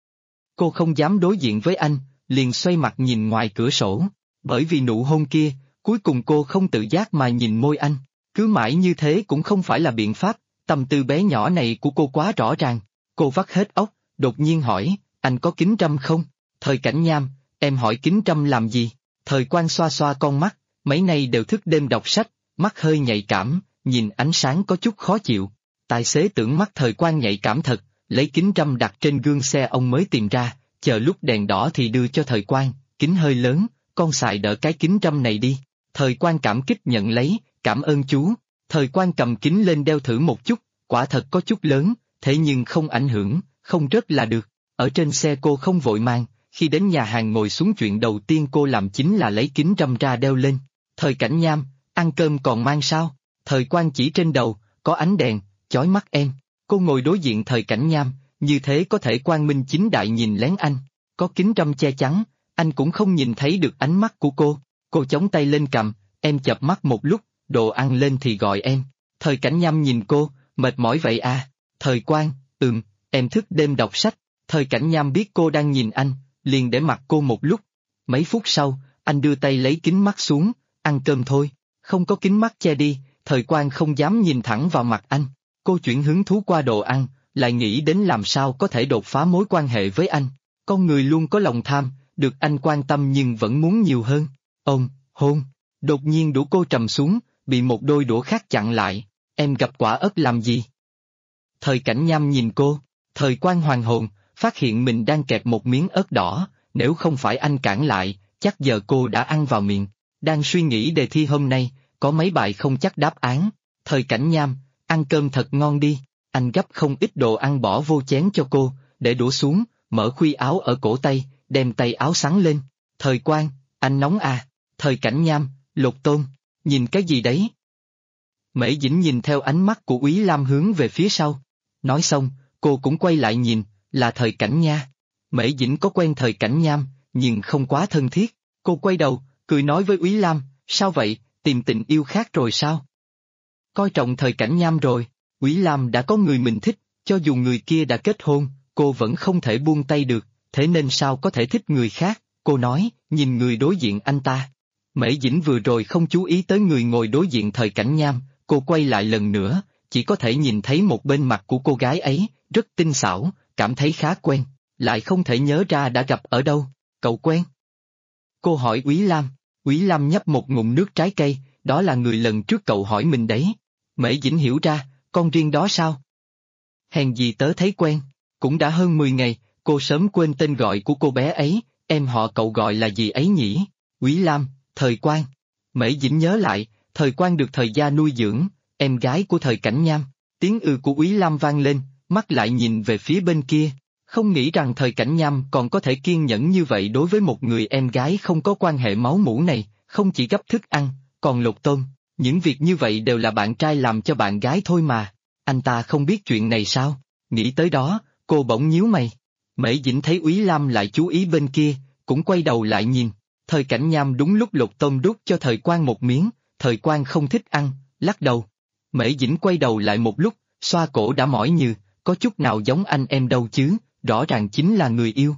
Cô không dám đối diện với anh, liền xoay mặt nhìn ngoài cửa sổ. Bởi vì nụ hôn kia, cuối cùng cô không tự giác mà nhìn môi anh. Cứ mãi như thế cũng không phải là biện pháp, tâm tư bé nhỏ này của cô quá rõ ràng. Cô vắt hết óc, đột nhiên hỏi, anh có kính râm không? Thời Cảnh Nham, em hỏi kính râm làm gì? Thời Quang xoa xoa con mắt, mấy nay đều thức đêm đọc sách, mắt hơi nhạy cảm, nhìn ánh sáng có chút khó chịu. Tài xế tưởng mắt Thời Quang nhạy cảm thật, lấy kính râm đặt trên gương xe ông mới tìm ra, chờ lúc đèn đỏ thì đưa cho Thời Quang, kính hơi lớn, con xài đỡ cái kính râm này đi. Thời Quang cảm kích nhận lấy, cảm ơn chú. Thời Quang cầm kính lên đeo thử một chút, quả thật có chút lớn, thế nhưng không ảnh hưởng, không rớt là được. Ở trên xe cô không vội mang, khi đến nhà hàng ngồi xuống chuyện đầu tiên cô làm chính là lấy kính râm ra đeo lên. Thời Cảnh Nham, ăn cơm còn mang sao? Thời Quang chỉ trên đầu, có ánh đèn, chói mắt em. Cô ngồi đối diện Thời Cảnh Nham, như thế có thể quang minh chính đại nhìn lén anh. Có kính râm che chắn, anh cũng không nhìn thấy được ánh mắt của cô. Cô chống tay lên cằm, em chợp mắt một lúc, đồ ăn lên thì gọi em. Thời Cảnh Nham nhìn cô, mệt mỏi vậy à? Thời Quang, em thức đêm đọc sách. Thời Cảnh Nham biết cô đang nhìn anh, liền để mặc cô một lúc. Mấy phút sau, anh đưa tay lấy kính mắt xuống, ăn cơm thôi. Không có kính mắt che đi, Thời Quang không dám nhìn thẳng vào mặt anh. Cô chuyển hứng thú qua đồ ăn, lại nghĩ đến làm sao có thể đột phá mối quan hệ với anh. Con người luôn có lòng tham, được anh quan tâm nhưng vẫn muốn nhiều hơn. Hôn. Đột nhiên đũa cô trầm xuống, bị một đôi đũa khác chặn lại. Em gặp quả ớt làm gì? Thời Cảnh Nham nhìn cô, Thời Quang hoàn hồn, phát hiện mình đang kẹp một miếng ớt đỏ, nếu không phải anh cản lại, chắc giờ cô đã ăn vào miệng. Đang suy nghĩ đề thi hôm nay, có mấy bài không chắc đáp án. Thời Cảnh Nham, ăn cơm thật ngon đi. Anh gấp không ít đồ ăn bỏ vô chén cho cô, để đũa xuống, mở khuy áo ở cổ tay, đem tay áo xắn lên. Thời Quang, anh nóng à? Thời Cảnh Nham, lột tôm, nhìn cái gì đấy? Mễ Dĩnh nhìn theo ánh mắt của Úy Lam hướng về phía sau. Nói xong, cô cũng quay lại nhìn, là Thời Cảnh nha. Mễ Dĩnh có quen Thời Cảnh Nham, nhưng không quá thân thiết. Cô quay đầu, cười nói với Úy Lam, sao vậy, tìm tình yêu khác rồi sao? Coi trọng Thời Cảnh Nham rồi. Úy Lam đã có người mình thích, cho dù người kia đã kết hôn, cô vẫn không thể buông tay được, thế nên sao có thể thích người khác, cô nói, nhìn người đối diện anh ta. Mễ Dĩnh vừa rồi không chú ý tới người ngồi đối diện Thời Cảnh Nham, cô quay lại lần nữa, chỉ có thể nhìn thấy một bên mặt của cô gái ấy, rất tinh xảo, cảm thấy khá quen, lại không thể nhớ ra đã gặp ở đâu. Cậu quen? Cô hỏi Úy Lam. Úy Lam nhấp một ngụm nước trái cây, đó là người lần trước cậu hỏi mình đấy. Mễ Dĩnh hiểu ra, con riêng đó sao? Hèn gì tớ thấy quen, cũng đã hơn 10 ngày, cô sớm quên tên gọi của cô bé ấy, em họ cậu gọi là gì ấy nhỉ? Úy Lam, Thời Quang. Mễ Dĩnh nhớ lại, Thời Quang được Thời gia nuôi dưỡng, em gái của Thời Cảnh Nham. Tiếng của Úy Lam vang lên, mắt lại nhìn về phía bên kia, không nghĩ rằng Thời Cảnh Nham còn có thể kiên nhẫn như vậy đối với một người em gái không có quan hệ máu mủ này, không chỉ gấp thức ăn, còn lột tôm, những việc như vậy đều là bạn trai làm cho bạn gái thôi mà. Anh ta không biết chuyện này sao? Nghĩ tới đó, cô bỗng nhíu mày. Mễ Dĩnh thấy Úy Lam lại chú ý bên kia, cũng quay đầu lại nhìn. Thời Cảnh Nham đúng lúc lột tôm đút cho Thời Quang một miếng, Thời Quang không thích ăn, lắc đầu. Mễ Dĩnh quay đầu lại một lúc, xoa cổ đã mỏi như, có chút nào giống anh em đâu chứ, rõ ràng chính là người yêu.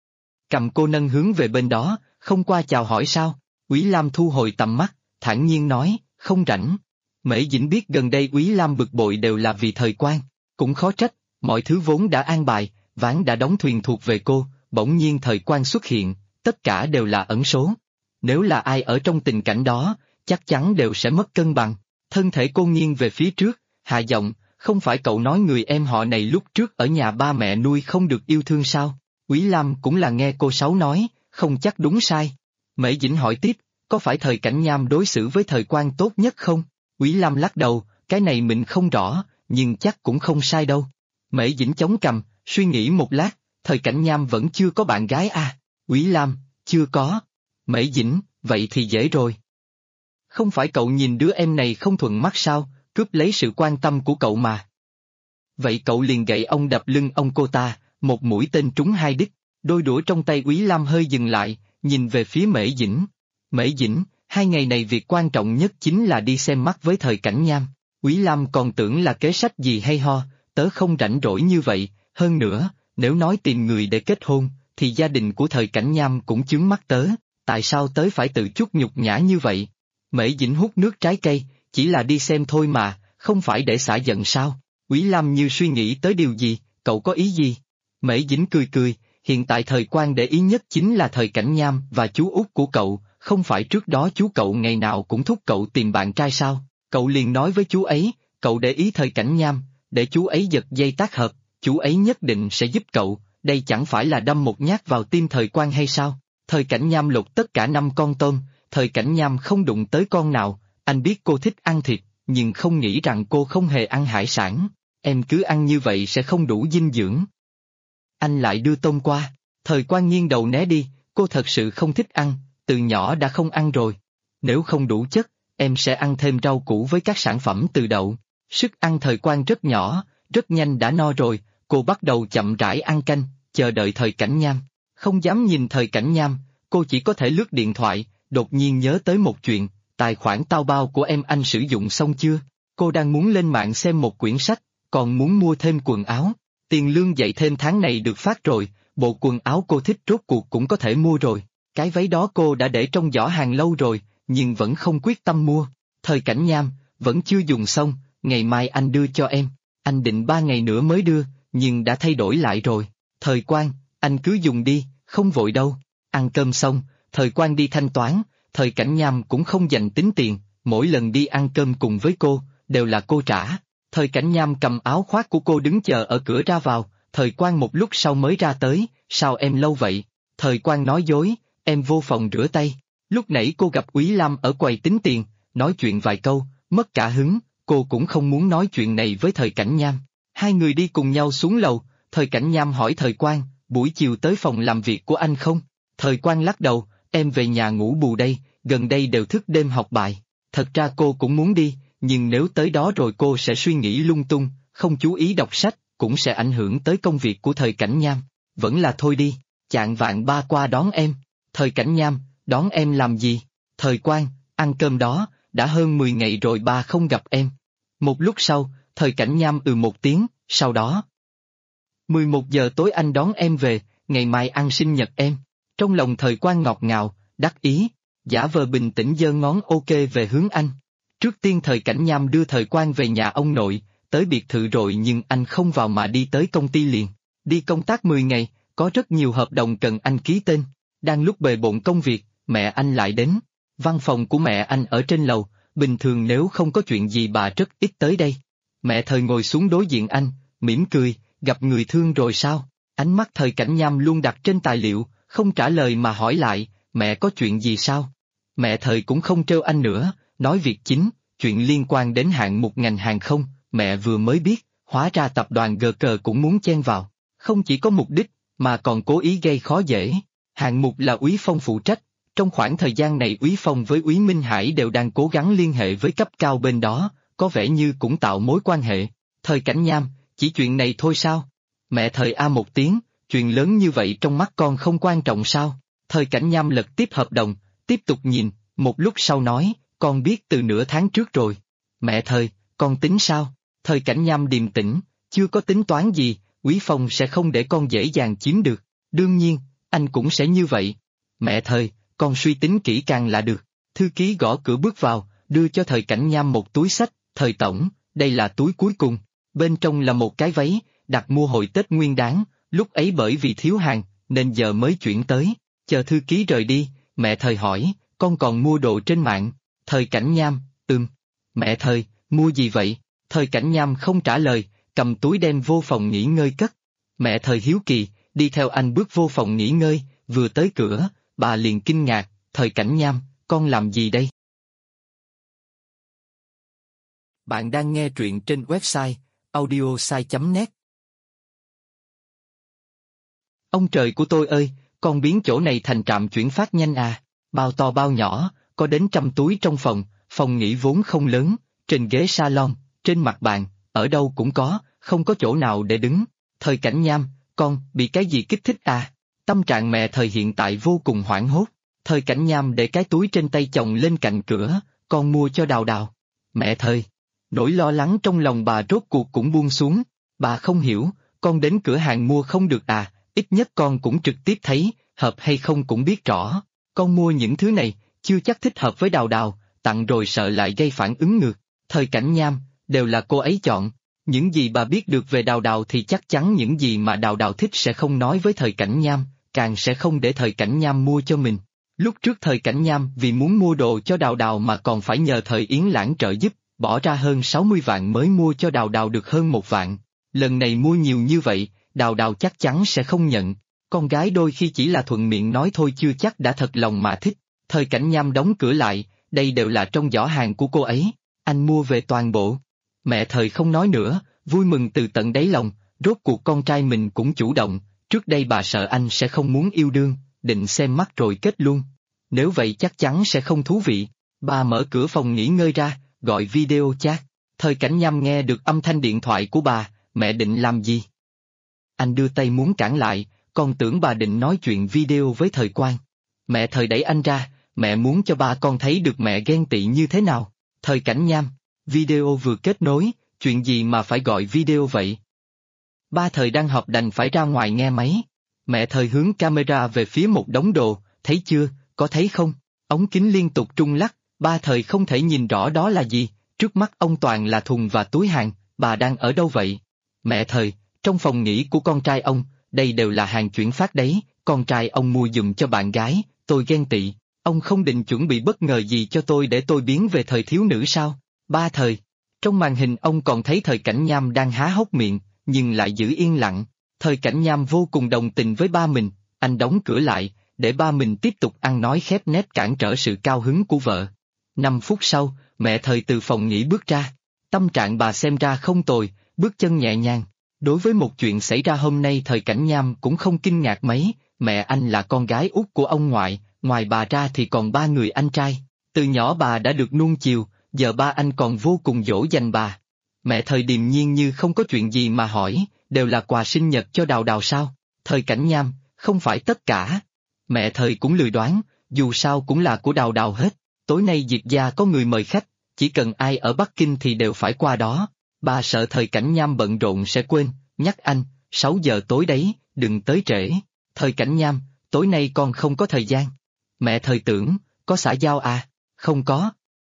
Cầm cô nâng hướng về bên đó, không qua chào hỏi sao? Úy Lam thu hồi tầm mắt, thản nhiên nói, không rảnh. Mễ Dĩnh biết gần đây Úy Lam bực bội đều là vì Thời Quang, cũng khó trách, mọi thứ vốn đã an bài, ván đã đóng thuyền thuộc về cô, bỗng nhiên Thời Quang xuất hiện, tất cả đều là ẩn số. Nếu là ai ở trong tình cảnh đó, chắc chắn đều sẽ mất cân bằng. Thân thể cô nghiêng về phía trước, hạ giọng, không phải cậu nói người em họ này lúc trước ở nhà ba mẹ nuôi không được yêu thương sao? Úy Lam cũng là nghe cô Sáu nói, không chắc đúng sai. Mễ Dĩnh hỏi tiếp, có phải Thời Cảnh Nham đối xử với Thời Quang tốt nhất không? Úy Lam lắc đầu, cái này mình không rõ, nhưng chắc cũng không sai đâu. Mễ Dĩnh chống cằm, suy nghĩ một lát, Thời Cảnh Nham vẫn chưa có bạn gái à? Úy Lam, chưa có. Mễ Dĩnh, vậy thì dễ rồi. Không phải cậu nhìn đứa em này không thuận mắt sao, cướp lấy sự quan tâm của cậu mà. Vậy cậu liền gậy ông đập lưng ông cô ta, một mũi tên trúng hai đích. Đôi đũa trong tay Úy Lam hơi dừng lại, nhìn về phía Mễ Dĩnh. Mễ Dĩnh, 2 ngày này việc quan trọng nhất chính là đi xem mắt với Thời Cảnh Nham. Úy Lam còn tưởng là kế sách gì hay ho, tớ không rảnh rỗi như vậy, hơn nữa, nếu nói tìm người để kết hôn, thì gia đình của Thời Cảnh Nham cũng chướng mắt tớ, tại sao tớ phải tự chút nhục nhã như vậy? Mễ Dĩnh hút nước trái cây, chỉ là đi xem thôi mà, không phải để xả giận sao? Úy Lam như suy nghĩ tới điều gì, cậu có ý gì? Mễ Dĩnh cười cười, hiện tại Thời Quang để ý nhất chính là Thời Cảnh Nham và chú út của cậu, không phải trước đó chú cậu ngày nào cũng thúc cậu tìm bạn trai sao? Cậu liền nói với chú ấy, cậu để ý Thời Cảnh Nham, để chú ấy giật dây tác hợp, chú ấy nhất định sẽ giúp cậu, đây chẳng phải là đâm một nhát vào tim Thời Quang hay sao? Thời Cảnh Nham lột tất cả 5 con tôm, Thời Cảnh Nham không đụng tới con nào, anh biết cô thích ăn thịt, nhưng không nghĩ rằng cô không hề ăn hải sản, em cứ ăn như vậy sẽ không đủ dinh dưỡng. Anh lại đưa tôm qua, Thời Quang nghiêng đầu né đi, cô thật sự không thích ăn, từ nhỏ đã không ăn rồi. Nếu không đủ chất, em sẽ ăn thêm rau củ với các sản phẩm từ đậu. Sức ăn Thời Quang rất nhỏ, rất nhanh đã no rồi, cô bắt đầu chậm rãi ăn canh, chờ đợi Thời Cảnh Nham. Không dám nhìn Thời Cảnh Nham, cô chỉ có thể lướt điện thoại, đột nhiên nhớ tới một chuyện, tài khoản tao bao của em anh sử dụng xong chưa? Cô đang muốn lên mạng xem một quyển sách, còn muốn mua thêm quần áo. Tiền lương dạy thêm tháng này được phát rồi, bộ quần áo cô thích rốt cuộc cũng có thể mua rồi. Cái váy đó cô đã để trong giỏ hàng lâu rồi, nhưng vẫn không quyết tâm mua. Thời Cảnh Nham, vẫn chưa dùng xong, ngày mai anh đưa cho em. Anh định 3 ngày nữa mới đưa, nhưng đã thay đổi lại rồi. Thời Quang, anh cứ dùng đi, không vội đâu. Ăn cơm xong, Thời Quang đi thanh toán, Thời Cảnh Nham cũng không dành tính tiền, mỗi lần đi ăn cơm cùng với cô, đều là cô trả. Thời Cảnh Nham cầm áo khoác của cô đứng chờ ở cửa ra vào, Thời Quang một lúc sau mới ra tới, sao em lâu vậy? Thời Quang nói dối, em vô phòng rửa tay. Lúc nãy cô gặp Úy Lam ở quầy tính tiền, nói chuyện vài câu, mất cả hứng, cô cũng không muốn nói chuyện này với Thời Cảnh Nham. Hai người đi cùng nhau xuống lầu, Thời Cảnh Nham hỏi Thời Quang, buổi chiều tới phòng làm việc của anh không? Thời Quang lắc đầu, em về nhà ngủ bù đây, gần đây đều thức đêm học bài. Thật ra cô cũng muốn đi, nhưng nếu tới đó rồi cô sẽ suy nghĩ lung tung, không chú ý đọc sách, cũng sẽ ảnh hưởng tới công việc của Thời Cảnh Nham. Vẫn là thôi đi, chạng vạng ba qua đón em. Thời Cảnh Nham, đón em làm gì? Thời Quang, ăn cơm đó, đã hơn 10 ngày rồi ba không gặp em. Một lúc sau, Thời Cảnh Nham một tiếng, sau đó. 11 giờ tối anh đón em về, ngày mai ăn sinh nhật em. Trong lòng Thời Quang ngọt ngào, đắc ý, giả vờ bình tĩnh giơ ngón ok về hướng anh. Trước tiên Thời Cảnh Nham đưa Thời Quang về nhà ông nội, tới biệt thự rồi nhưng anh không vào mà đi tới công ty liền. Đi công tác 10 ngày, có rất nhiều hợp đồng cần anh ký tên. Đang lúc bề bộn công việc, mẹ anh lại đến. Văn phòng của mẹ anh ở trên lầu, bình thường nếu không có chuyện gì bà rất ít tới đây. Mẹ Thời ngồi xuống đối diện anh, mỉm cười, gặp người thương rồi sao? Ánh mắt Thời Cảnh Nham luôn đặt trên tài liệu, không trả lời mà hỏi lại, mẹ có chuyện gì sao? Mẹ Thời cũng không trêu anh nữa, nói việc chính, chuyện liên quan đến hạng mục ngành hàng không, mẹ vừa mới biết, hóa ra tập đoàn GK cũng muốn chen vào. Không chỉ có mục đích, mà còn cố ý gây khó dễ. Hạng mục là Úy Phong phụ trách, trong khoảng thời gian này Úy Phong với Úy Minh Hải đều đang cố gắng liên hệ với cấp cao bên đó, có vẻ như cũng tạo mối quan hệ. Thời Cảnh Nham, chỉ chuyện này thôi sao? Mẹ Thời a một tiếng, chuyện lớn như vậy trong mắt con không quan trọng sao? Thời Cảnh Nham lật tiếp hợp đồng, tiếp tục nhìn, một lúc sau nói, con biết từ nửa tháng trước rồi. Mẹ Thời, con tính sao? Thời Cảnh Nham điềm tĩnh, chưa có tính toán gì, Úy Phong sẽ không để con dễ dàng chiếm được. Đương nhiên, anh cũng sẽ như vậy. Mẹ Thời, con suy tính kỹ càng là được. Thư ký gõ cửa bước vào, đưa cho Thời Cảnh Nham một túi xách, Thời tổng, đây là túi cuối cùng. Bên trong là một cái váy, đặt mua hồi Tết Nguyên Đán, lúc ấy bởi vì thiếu hàng, nên giờ mới chuyển tới. Chờ thư ký rời đi, mẹ Thời hỏi, con còn mua đồ trên mạng? Thời Cảnh Nham, Mẹ Thời, mua gì vậy? Thời Cảnh Nham không trả lời, cầm túi đem vô phòng nghỉ ngơi cất. Mẹ Thời hiếu kỳ, đi theo anh bước vô phòng nghỉ ngơi, vừa tới cửa, bà liền kinh ngạc, Thời Cảnh Nham, con làm gì đây? Bạn đang nghe truyện trên website audiosai.net. Ông trời của tôi ơi, con biến chỗ này thành trạm chuyển phát nhanh à, bao to bao nhỏ, có đến 100 túi trong phòng nghỉ vốn không lớn, trên ghế salon, trên mặt bàn, ở đâu cũng có, không có chỗ nào để đứng. Thời Cảnh Nham, con bị cái gì kích thích à? Tâm trạng mẹ Thời hiện tại vô cùng hoảng hốt. Thời Cảnh Nham để cái túi trên tay chồng lên cạnh cửa, con mua cho Đào Đào. Mẹ Thời, nỗi lo lắng trong lòng bà rốt cuộc cũng buông xuống, bà không hiểu, con đến cửa hàng mua không được à, ít nhất con cũng trực tiếp thấy, hợp hay không cũng biết rõ. Con mua những thứ này, chưa chắc thích hợp với Đào Đào, tặng rồi sợ lại gây phản ứng ngược. Thời Cảnh Nham, đều là cô ấy chọn. Những gì bà biết được về Đào Đào thì chắc chắn những gì mà Đào Đào thích sẽ không nói với Thời Cảnh Nham, càng sẽ không để Thời Cảnh Nham mua cho mình. Lúc trước Thời Cảnh Nham vì muốn mua đồ cho Đào Đào mà còn phải nhờ Thời Yến Lãng trợ giúp, bỏ ra hơn 60 vạn mới mua cho Đào Đào được hơn 1 vạn. Lần này mua nhiều như vậy, Đào Đào chắc chắn sẽ không nhận. Con gái đôi khi chỉ là thuận miệng nói thôi chưa chắc đã thật lòng mà thích. Thời Cảnh Nham đóng cửa lại, đây đều là trong giỏ hàng của cô ấy, anh mua về toàn bộ. Mẹ Thời không nói nữa, vui mừng từ tận đáy lòng, rốt cuộc con trai mình cũng chủ động, trước đây bà sợ anh sẽ không muốn yêu đương, định xem mắt rồi kết luôn. Nếu vậy chắc chắn sẽ không thú vị. Bà mở cửa phòng nghỉ ngơi ra, gọi video chat. Thời Cảnh Nham nghe được âm thanh điện thoại của bà, mẹ định làm gì? Anh đưa tay muốn cản lại, còn tưởng bà định nói chuyện video với Thời Quang. Mẹ Thời đẩy anh ra, mẹ muốn cho ba con thấy được mẹ ghen tị như thế nào. Thời Cảnh Nham, video vừa kết nối, chuyện gì mà phải gọi video vậy? Ba Thời đang họp đành phải ra ngoài nghe máy. Mẹ Thời hướng camera về phía một đống đồ, thấy chưa, có thấy không? Ống kính liên tục rung lắc, Ba Thời không thể nhìn rõ đó là gì, trước mắt ông toàn là thùng và túi hàng, bà đang ở đâu vậy? Mẹ Thời, trong phòng nghỉ của con trai ông, đây đều là hàng chuyển phát đấy, con trai ông mua giùm cho bạn gái, tôi ghen tị, ông không định chuẩn bị bất ngờ gì cho tôi để tôi biến về thời thiếu nữ sao? Ba Thời, trong màn hình ông còn thấy Thời Cảnh Nham đang há hốc miệng, nhưng lại giữ yên lặng. Thời Cảnh Nham vô cùng đồng tình với ba mình, anh đóng cửa lại, để ba mình tiếp tục ăn nói khép nép cản trở sự cao hứng của vợ. 5 phút sau, mẹ Thời từ phòng nghỉ bước ra. Tâm trạng bà xem ra không tồi, bước chân nhẹ nhàng. Đối với một chuyện xảy ra hôm nay Thời Cảnh Nham cũng không kinh ngạc mấy, mẹ anh là con gái út của ông ngoại, ngoài bà ra thì còn 3 người anh trai. Từ nhỏ bà đã được nuông chiều, giờ ba anh còn vô cùng dỗ dành bà. Mẹ Thời điềm nhiên như không có chuyện gì mà hỏi, đều là quà sinh nhật cho Đào Đào sao? Thời Cảnh Nham, không phải tất cả. Mẹ Thời cũng lười đoán, dù sao cũng là của Đào Đào hết. Tối nay Diệp gia có người mời khách, chỉ cần ai ở Bắc Kinh thì đều phải qua đó. Bà sợ Thời Cảnh Nham bận rộn sẽ quên, nhắc anh, 6 giờ tối đấy, đừng tới trễ. Thời Cảnh Nham, tối nay con không có thời gian. Mẹ Thời tưởng, có xã giao à? Không có.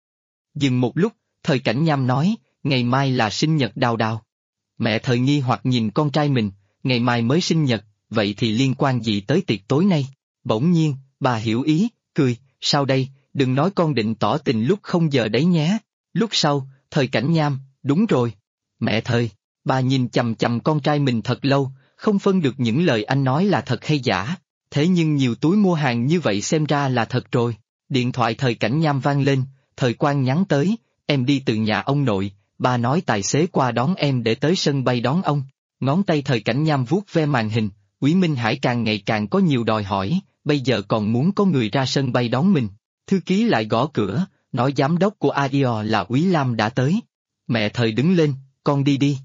Dừng một lúc, Thời Cảnh Nham nói, ngày mai là sinh nhật Đào Đào. Mẹ Thời nghi hoặc nhìn con trai mình, ngày mai mới sinh nhật, vậy thì liên quan gì tới tiệc tối nay? Bỗng nhiên, bà hiểu ý, cười, sao đây, đừng nói con định tỏ tình lúc không giờ đấy nhé. Lúc sau, Thời Cảnh Nham, đúng rồi. Mẹ Thời, bà nhìn chằm chằm con trai mình thật lâu, không phân được những lời anh nói là thật hay giả. Thế nhưng nhiều túi mua hàng như vậy xem ra là thật rồi. Điện thoại Thời Cảnh Nham vang lên, Thời Quang nhắn tới, em đi từ nhà ông nội, ba nói tài xế qua đón em để tới sân bay đón ông. Ngón tay Thời Cảnh Nham vuốt ve màn hình, Úy Minh Hải càng ngày càng có nhiều đòi hỏi, bây giờ còn muốn có người ra sân bay đón mình. Thư ký lại gõ cửa, nói giám đốc của AIO là Úy Lam đã tới. Mẹ Thời đứng lên, con đi đi.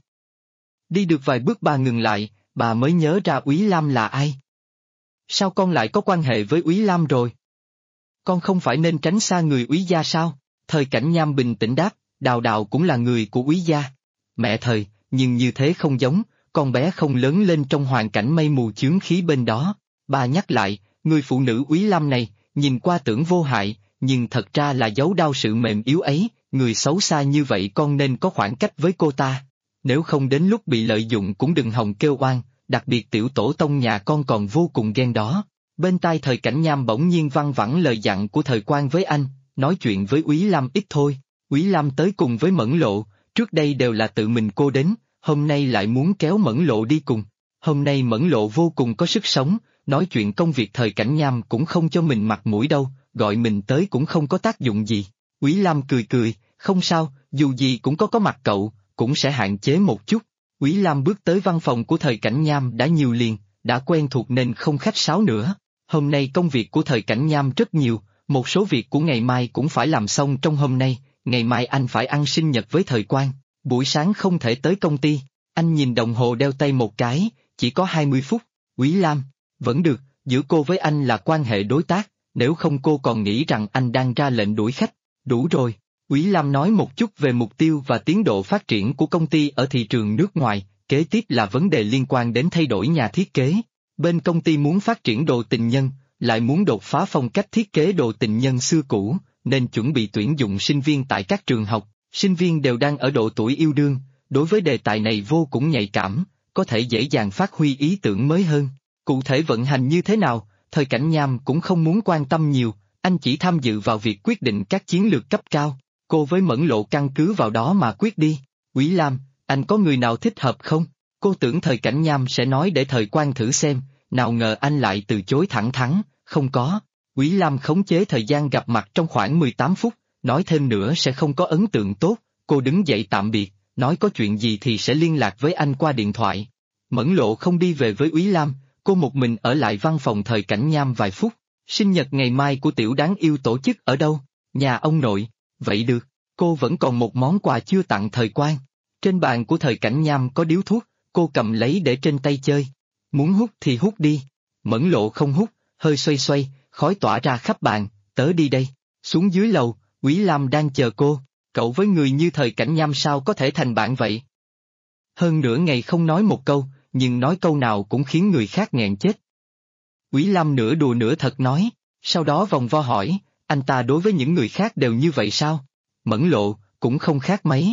Đi được vài bước bà ngừng lại, bà mới nhớ ra Úy Lam là ai. Sao con lại có quan hệ với Úy Lam rồi? Con không phải nên tránh xa người Úy gia sao? Thời Cảnh Nham bình tĩnh đáp, Đào Đào cũng là người của Úy gia. Mẹ Thời, nhưng như thế không giống, con bé không lớn lên trong hoàn cảnh mây mù chướng khí bên đó. Bà nhắc lại, người phụ nữ Úy Lam này, nhìn qua tưởng vô hại, nhưng thật ra là giấu đau sự mềm yếu ấy, người xấu xa như vậy con nên có khoảng cách với cô ta. Nếu không đến lúc bị lợi dụng cũng đừng hòng kêu oan, đặc biệt tiểu tổ tông nhà con còn vô cùng ghen đó. Bên tai Thời Cảnh Nham bỗng nhiên văng vẳng lời dặn của Thời Quang với anh, nói chuyện với Úy Lam ít thôi. Úy Lam tới cùng với Mẫn Lộ, trước đây đều là tự mình cô đến, hôm nay lại muốn kéo Mẫn Lộ đi cùng. Hôm nay Mẫn Lộ vô cùng có sức sống, nói chuyện công việc Thời Cảnh Nham cũng không cho mình mặt mũi đâu, gọi mình tới cũng không có tác dụng gì. Úy Lam cười cười, không sao, dù gì cũng có mặt cậu, cũng sẽ hạn chế một chút. Úy Lam bước tới văn phòng của Thời Cảnh Nham đã nhiều liền, đã quen thuộc nên không khách sáo nữa. Hôm nay công việc của Thời Cảnh Nham rất nhiều, một số việc của ngày mai cũng phải làm xong trong hôm nay, ngày mai anh phải ăn sinh nhật với Thời Quang, buổi sáng không thể tới công ty. Anh nhìn đồng hồ đeo tay một cái, chỉ có 20 phút. Úy Lam, vẫn được, giữa cô với anh là quan hệ đối tác, nếu không cô còn nghĩ rằng anh đang ra lệnh đuổi khách. Đủ rồi. Úy Lam nói một chút về mục tiêu và tiến độ phát triển của công ty ở thị trường nước ngoài, kế tiếp là vấn đề liên quan đến thay đổi nhà thiết kế. Bên công ty muốn phát triển đồ tình nhân, lại muốn đột phá phong cách thiết kế đồ tình nhân xưa cũ, nên chuẩn bị tuyển dụng sinh viên tại các trường học. Sinh viên đều đang ở độ tuổi yêu đương, đối với đề tài này vô cùng nhạy cảm, có thể dễ dàng phát huy ý tưởng mới hơn. Cụ thể vận hành như thế nào, Thời Cảnh Nham cũng không muốn quan tâm nhiều, anh chỉ tham dự vào việc quyết định các chiến lược cấp cao. Cô với Mẫn Lộ căn cứ vào đó mà quyết đi. Úy Lam, anh có người nào thích hợp không? Cô tưởng Thời Cảnh Nham sẽ nói để Thời Quang thử xem, nào ngờ anh lại từ chối thẳng thắn, không có. Úy Lam khống chế thời gian gặp mặt trong khoảng 18 phút, nói thêm nữa sẽ không có ấn tượng tốt, cô đứng dậy tạm biệt, nói có chuyện gì thì sẽ liên lạc với anh qua điện thoại. Mẫn Lộ không đi về với Úy Lam, cô một mình ở lại văn phòng Thời Cảnh Nham vài phút. Sinh nhật ngày mai của tiểu đáng yêu tổ chức ở đâu? Nhà ông nội. Vậy được, cô vẫn còn một món quà chưa tặng Thời Quang. Trên bàn của Thời Cảnh Nham có điếu thuốc, cô cầm lấy để trên tay chơi. Muốn hút thì hút đi. Mẫn Lộ không hút, hơi xoay xoay, khói tỏa ra khắp bàn, tớ đi đây. Xuống dưới lầu, Úy Lam đang chờ cô. Cậu với người như Thời Cảnh Nham sao có thể thành bạn vậy? Hơn nửa ngày không nói một câu, nhưng nói câu nào cũng khiến người khác nghẹn chết. Úy Lam nửa đùa nửa thật nói, sau đó vòng vo hỏi, anh ta đối với những người khác đều như vậy sao? Mẫn Lộ, cũng không khác mấy.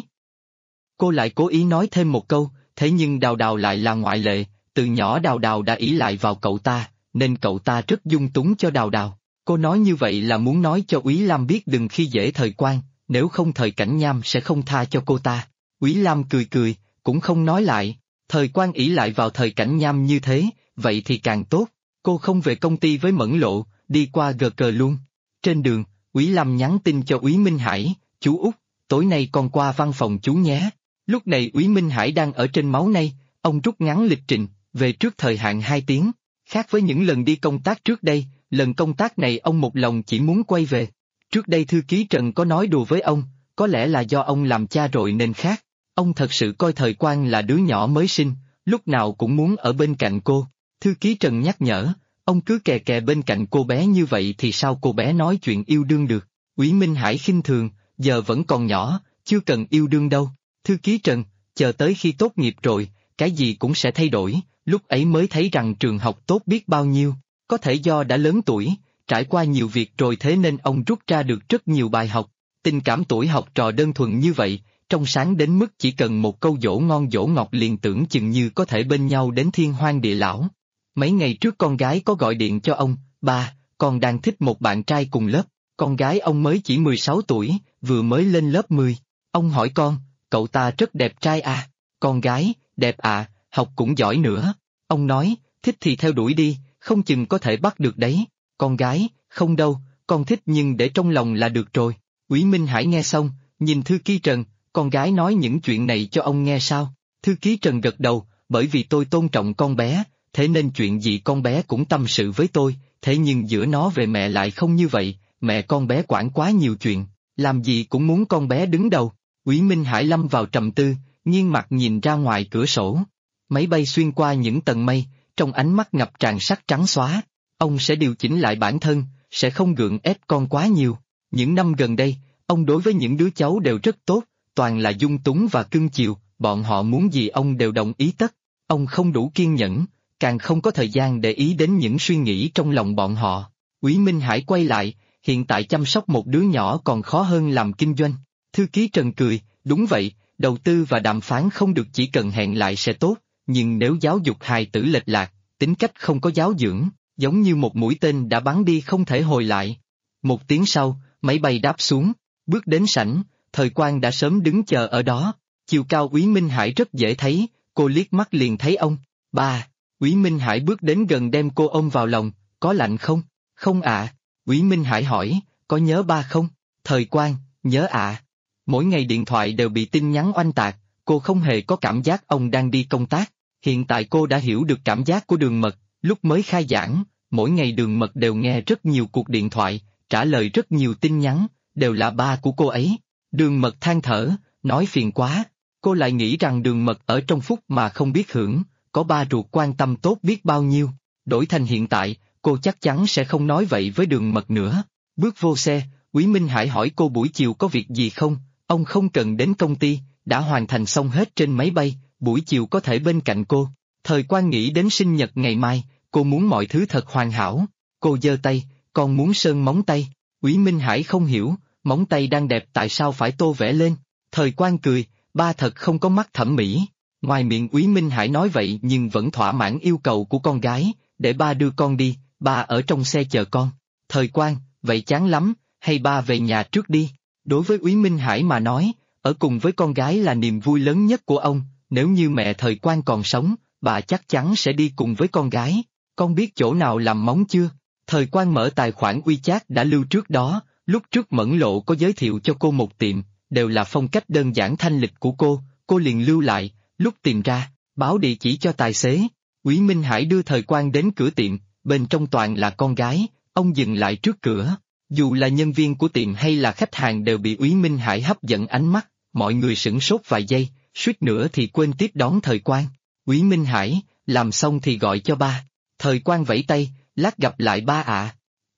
Cô lại cố ý nói thêm một câu, thế nhưng Đào Đào lại là ngoại lệ, từ nhỏ Đào Đào đã ỷ lại vào cậu ta, nên cậu ta rất dung túng cho Đào Đào. Cô nói như vậy là muốn nói cho Úy Lam biết đừng khi dễ Thời Quang, nếu không Thời Cảnh Nham sẽ không tha cho cô ta. Úy Lam cười cười, cũng không nói lại, Thời Quang ỷ lại vào Thời Cảnh Nham như thế, vậy thì càng tốt. Cô không về công ty với Mẫn Lộ, đi qua gờ cờ luôn. Trên đường, Úy Lam nhắn tin cho Úy Minh Hải, chú Út, tối nay con qua văn phòng chú nhé. Lúc này Úy Minh Hải đang ở trên máu nay, ông rút ngắn lịch trình, về trước thời hạn 2 tiếng. Khác với những lần đi công tác trước đây, lần công tác này ông một lòng chỉ muốn quay về. Trước đây thư ký Trần có nói đùa với ông, có lẽ là do ông làm cha rồi nên khác. Ông thật sự coi Thời Quang là đứa nhỏ mới sinh, lúc nào cũng muốn ở bên cạnh cô. Thư ký Trần nhắc nhở, ông cứ kè kè bên cạnh cô bé như vậy thì sao cô bé nói chuyện yêu đương được. Úy Minh Hải khinh thường, giờ vẫn còn nhỏ, chưa cần yêu đương đâu. Thư ký Trần, chờ tới khi tốt nghiệp rồi, cái gì cũng sẽ thay đổi, lúc ấy mới thấy rằng trường học tốt biết bao nhiêu. Có thể do đã lớn tuổi, trải qua nhiều việc rồi thế nên ông rút ra được rất nhiều bài học. Tình cảm tuổi học trò đơn thuần như vậy, trong sáng đến mức chỉ cần một câu dỗ ngon dỗ ngọt liền tưởng chừng như có thể bên nhau đến thiên hoang địa lão. Mấy ngày trước con gái có gọi điện cho ông, ba, con đang thích một bạn trai cùng lớp. Con gái ông mới chỉ 16 tuổi, vừa mới lên lớp 10. Ông hỏi con, cậu ta rất đẹp trai à? Con gái, đẹp à, học cũng giỏi nữa. Ông nói, thích thì theo đuổi đi, không chừng có thể bắt được đấy. Con gái, không đâu, con thích nhưng để trong lòng là được rồi. Úy Minh Hải nghe xong, nhìn thư ký Trần, con gái nói những chuyện này cho ông nghe sao? Thư ký Trần gật đầu, bởi vì tôi tôn trọng con bé, thế nên chuyện gì con bé cũng tâm sự với tôi, thế nhưng giữa nó về mẹ lại không như vậy, mẹ con bé quản quá nhiều chuyện, làm gì cũng muốn con bé đứng đầu. Úy Minh Hải lâm vào trầm tư, nghiêng mặt nhìn ra ngoài cửa sổ. Máy bay xuyên qua những tầng mây, trong ánh mắt ngập tràn sắc trắng xóa. Ông sẽ điều chỉnh lại bản thân, sẽ không gượng ép con quá nhiều. Những năm gần đây, ông đối với những đứa cháu đều rất tốt, toàn là dung túng và cưng chiều, bọn họ muốn gì ông đều đồng ý tất. Ông không đủ kiên nhẫn, càng không có thời gian để ý đến những suy nghĩ trong lòng bọn họ. Úy Minh Hải quay lại, hiện tại chăm sóc một đứa nhỏ còn khó hơn làm kinh doanh. Thư ký Trần cười, đúng vậy, đầu tư và đàm phán không được chỉ cần hẹn lại sẽ tốt, nhưng nếu giáo dục hài tử lệch lạc, tính cách không có giáo dưỡng, giống như một mũi tên đã bắn đi không thể hồi lại. 1 tiếng sau, máy bay đáp xuống, bước đến sảnh, Thời Quang đã sớm đứng chờ ở đó. Chiều cao Úy Minh Hải rất dễ thấy, cô liếc mắt liền thấy ông. Ba. Úy Minh Hải bước đến gần đem cô ôm vào lòng, có lạnh không? Không ạ. Úy Minh Hải hỏi, có nhớ ba không? Thời Quang, nhớ ạ. Mỗi ngày điện thoại đều bị tin nhắn oanh tạc, cô không hề có cảm giác ông đang đi công tác. Hiện tại cô đã hiểu được cảm giác của Đường Mật, lúc mới khai giảng, mỗi ngày Đường Mật đều nghe rất nhiều cuộc điện thoại, trả lời rất nhiều tin nhắn, đều là ba của cô ấy. Đường Mật than thở, nói phiền quá, cô lại nghĩ rằng Đường Mật ở trong phúc mà không biết hưởng, có ba ruột quan tâm tốt biết bao nhiêu. Đổi thành hiện tại, cô chắc chắn sẽ không nói vậy với Đường Mật nữa. Bước vô xe, Úy Minh Hải hỏi cô buổi chiều có việc gì không, ông không cần đến công ty, đã hoàn thành xong hết trên máy bay, buổi chiều có thể bên cạnh cô. Thời Quang nghĩ đến sinh nhật ngày mai, cô muốn mọi thứ thật hoàn hảo. Cô giơ tay, con muốn sơn móng tay. Úy Minh Hải không hiểu, móng tay đang đẹp tại sao phải tô vẽ lên. Thời Quang cười, ba thật không có mắt thẩm mỹ. Ngoài miệng Úy Minh Hải nói vậy nhưng vẫn thỏa mãn yêu cầu của con gái, để ba đưa con đi, ba ở trong xe chờ con. Thời Quang, vậy chán lắm, hay ba về nhà trước đi. Đối với Úy Minh Hải mà nói, ở cùng với con gái là niềm vui lớn nhất của ông, nếu như mẹ Thời Quang còn sống, bà chắc chắn sẽ đi cùng với con gái. Con biết chỗ nào làm móng chưa? Thời Quang mở tài khoản WeChat đã lưu trước đó, lúc trước Mẫn Lộ có giới thiệu cho cô một tiệm, đều là phong cách đơn giản thanh lịch của cô liền lưu lại, lúc tìm ra, báo địa chỉ cho tài xế. Úy Minh Hải đưa Thời Quang đến cửa tiệm, bên trong toàn là con gái, ông dừng lại trước cửa. Dù là nhân viên của tiệm hay là khách hàng đều bị Úy Minh Hải hấp dẫn ánh mắt, mọi người sửng sốt vài giây, suýt nữa thì quên tiếp đón Thời Quang. Úy Minh Hải, làm xong thì gọi cho ba. Thời Quang vẫy tay, lát gặp lại ba ạ.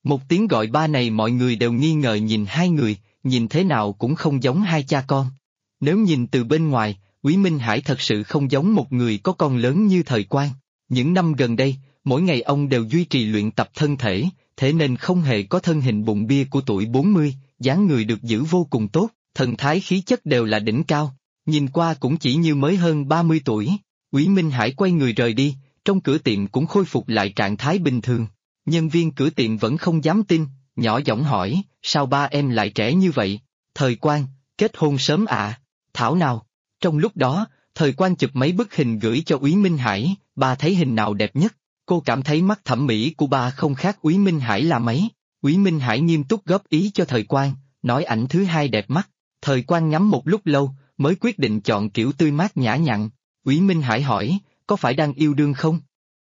Một tiếng gọi ba này mọi người đều nghi ngờ nhìn hai người, nhìn thế nào cũng không giống hai cha con. Nếu nhìn từ bên ngoài, Úy Minh Hải thật sự không giống một người có con lớn như Thời Quang. Những năm gần đây, mỗi ngày ông đều duy trì luyện tập thân thể, thế nên không hề có thân hình bụng bia của tuổi 40, dáng người được giữ vô cùng tốt, thần thái khí chất đều là đỉnh cao, nhìn qua cũng chỉ như mới hơn 30 tuổi. Úy Minh Hải quay người rời đi, trong cửa tiệm cũng khôi phục lại trạng thái bình thường. Nhân viên cửa tiệm vẫn không dám tin, nhỏ giọng hỏi, sao ba em lại trẻ như vậy? Thời Quang, kết hôn sớm ạ? Thảo nào? Trong lúc đó, Thời Quang chụp mấy bức hình gửi cho Úy Minh Hải, ba thấy hình nào đẹp nhất? Cô cảm thấy mắt thẩm mỹ của ba không khác Úy Minh Hải là mấy. Úy Minh Hải nghiêm túc góp ý cho Thời Quang, nói ảnh thứ hai đẹp mắt. Thời Quang ngắm một lúc lâu, mới quyết định chọn kiểu tươi mát nhã nhặn. Úy Minh Hải hỏi, có phải đang yêu đương không?